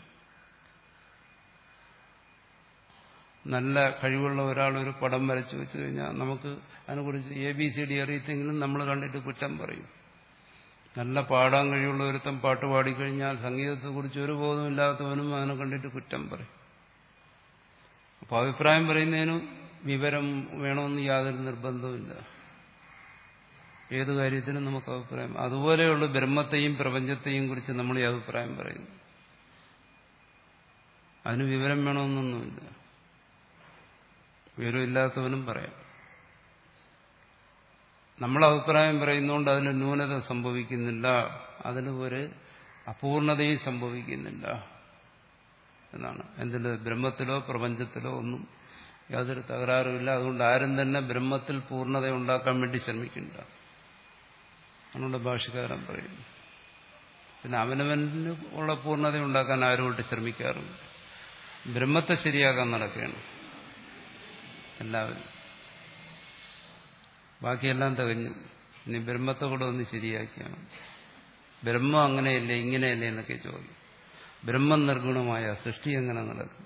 നല്ല കഴിവുള്ള ഒരാൾ ഒരു പടം വരച്ചു വെച്ചു കഴിഞ്ഞാൽ നമുക്ക് അതിനെക്കുറിച്ച് എ ബി സി ഡി അറിയത്തെങ്കിലും നമ്മൾ കണ്ടിട്ട് കുറ്റം പറയും. നല്ല പാടാൻ കഴിവുള്ള ഒരുത്തം പാട്ട് പാടിക്കഴിഞ്ഞാൽ സംഗീതത്തെക്കുറിച്ച് ഒരു ബോധമില്ലാത്തവനും അതിനെ കണ്ടിട്ട് കുറ്റം പറയും. അപ്പോൾ അഭിപ്രായം പറയുന്നതിന് വിവരം വേണമെന്ന് യാതൊരു നിർബന്ധവുമില്ല. ഏത് കാര്യത്തിനും നമുക്ക് അഭിപ്രായം. അതുപോലെയുള്ള ബ്രഹ്മത്തെയും പ്രപഞ്ചത്തെയും കുറിച്ച് നമ്മൾ ഈ അഭിപ്രായം പറയുന്നു. അതിന് വിവരം വേണമെന്നൊന്നുമില്ല. വിവരമില്ലാത്തവനും പറയാം. നമ്മൾ അഭിപ്രായം പറയുന്നതുകൊണ്ട് അതിന് ന്യൂനത സംഭവിക്കുന്നില്ല, അതിന് ഒരു അപൂർണതയും സംഭവിക്കുന്നില്ല എന്നാണ്. എന്തിന്? ബ്രഹ്മത്തിലോ പ്രപഞ്ചത്തിലോ ഒന്നും യാതൊരു തകരാറുമില്ല. അതുകൊണ്ട് ആരും തന്നെ ബ്രഹ്മത്തിൽ പൂർണ്ണത ഉണ്ടാക്കാൻ വേണ്ടി ശ്രമിക്കണ്ട. അതുകൊണ്ട് ഭാഷ്യകാരൻ പറയുന്നു. പിന്നെ അവനവന് ഉള്ള പൂർണ്ണത ഉണ്ടാക്കാൻ ആരുമായിട്ട് ശ്രമിക്കാറുണ്ട്. ബ്രഹ്മത്തെ ശരിയാക്കാൻ നടക്കുകയാണ് എല്ലാവരും. ബാക്കിയെല്ലാം തികഞ്ഞു. ഇനി ബ്രഹ്മത്തെ കൂടെ ഒന്ന് ശരിയാക്കിയാണ്. ബ്രഹ്മം അങ്ങനെയല്ലേ ഇങ്ങനെയല്ലേ എന്നൊക്കെ ചോദിക്കും. ബ്രഹ്മം നിർഗുണമായ സൃഷ്ടി എങ്ങനെ നടക്കും?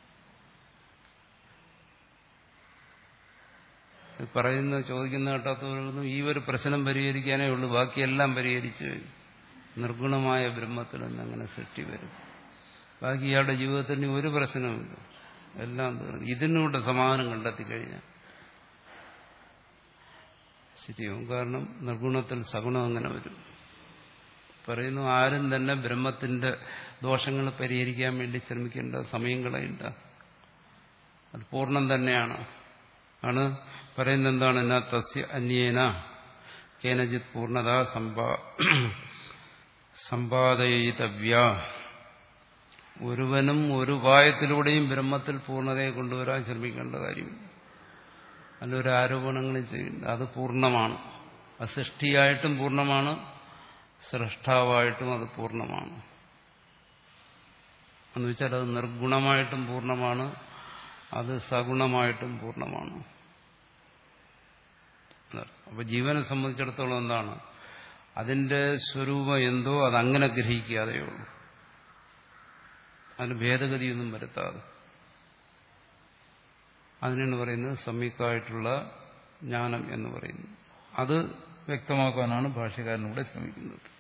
പറയുന്ന ചോദിക്കുന്ന കേട്ടാത്തവരൊന്നും ഈ ഒരു പ്രശ്നം പരിഹരിക്കാനേ ഉള്ളൂ, ബാക്കിയെല്ലാം പരിഹരിച്ചു കഴിഞ്ഞു. നിർഗുണമായ ബ്രഹ്മത്തിൽ നിന്ന് അങ്ങനെ സൃഷ്ടി വരും. ബാക്കി ഇയാളുടെ ജീവിതത്തിന് ഒരു പ്രശ്നവുമില്ല, എല്ലാം തീർന്നു. ഇതിനൂടെ സമാധാനം കണ്ടെത്തി കഴിഞ്ഞാൽ ശരിയാവും. കാരണം നിർഗുണത്തിൽ സഗുണം അങ്ങനെ വരും. പറയുന്നു ആരും തന്നെ ബ്രഹ്മത്തിന്റെ ദോഷങ്ങൾ പരിഹരിക്കാൻ വേണ്ടി ശ്രമിക്കേണ്ട, സമയം കളയണ്ട. അത് പൂർണ്ണം തന്നെയാണ്. ആണ് പറയുന്നത്. എന്താണ്? എന്നാ തസ്യ അന്യേന കേനജിത് പൂർണ്ണത സമ്പാദയിതവ്യ. ഒരുവനും ഒരു ഉപായത്തിലൂടെയും ബ്രഹ്മത്തിൽ പൂർണ്ണതയെ കൊണ്ടുവരാൻ ശ്രമിക്കേണ്ട കാര്യമില്ല. അതിലൊരു ആരോപണങ്ങളും ചെയ്യില്ല. അത് പൂർണ്ണമാണ്. അത് സൃഷ്ടിയായിട്ടും പൂർണ്ണമാണ്, സൃഷ്ടാവായിട്ടും അത് പൂർണ്ണമാണ്. എന്ന് വെച്ചാൽ അത് നിർഗുണമായിട്ടും പൂർണ്ണമാണ്, അത് സഗുണമായിട്ടും പൂർണ്ണമാണ്. അപ്പൊ ജീവനെ സംബന്ധിച്ചിടത്തോളം എന്താണ്? അതിന്റെ സ്വരൂപം എന്തോ അതങ്ങനെ ഗ്രഹിക്കാതെയുള്ളൂ, അതിന് ഭേദഗതിയൊന്നും വരുത്താതെ. അതിനാണ് പറയുന്നത് സമ്യക്കായിട്ടുള്ള ജ്ഞാനം എന്ന് പറയുന്നത്. അത് വ്യക്തമാക്കാനാണ് ഭാഷ്യകാരനൂടെ ശ്രമിക്കുന്നത്.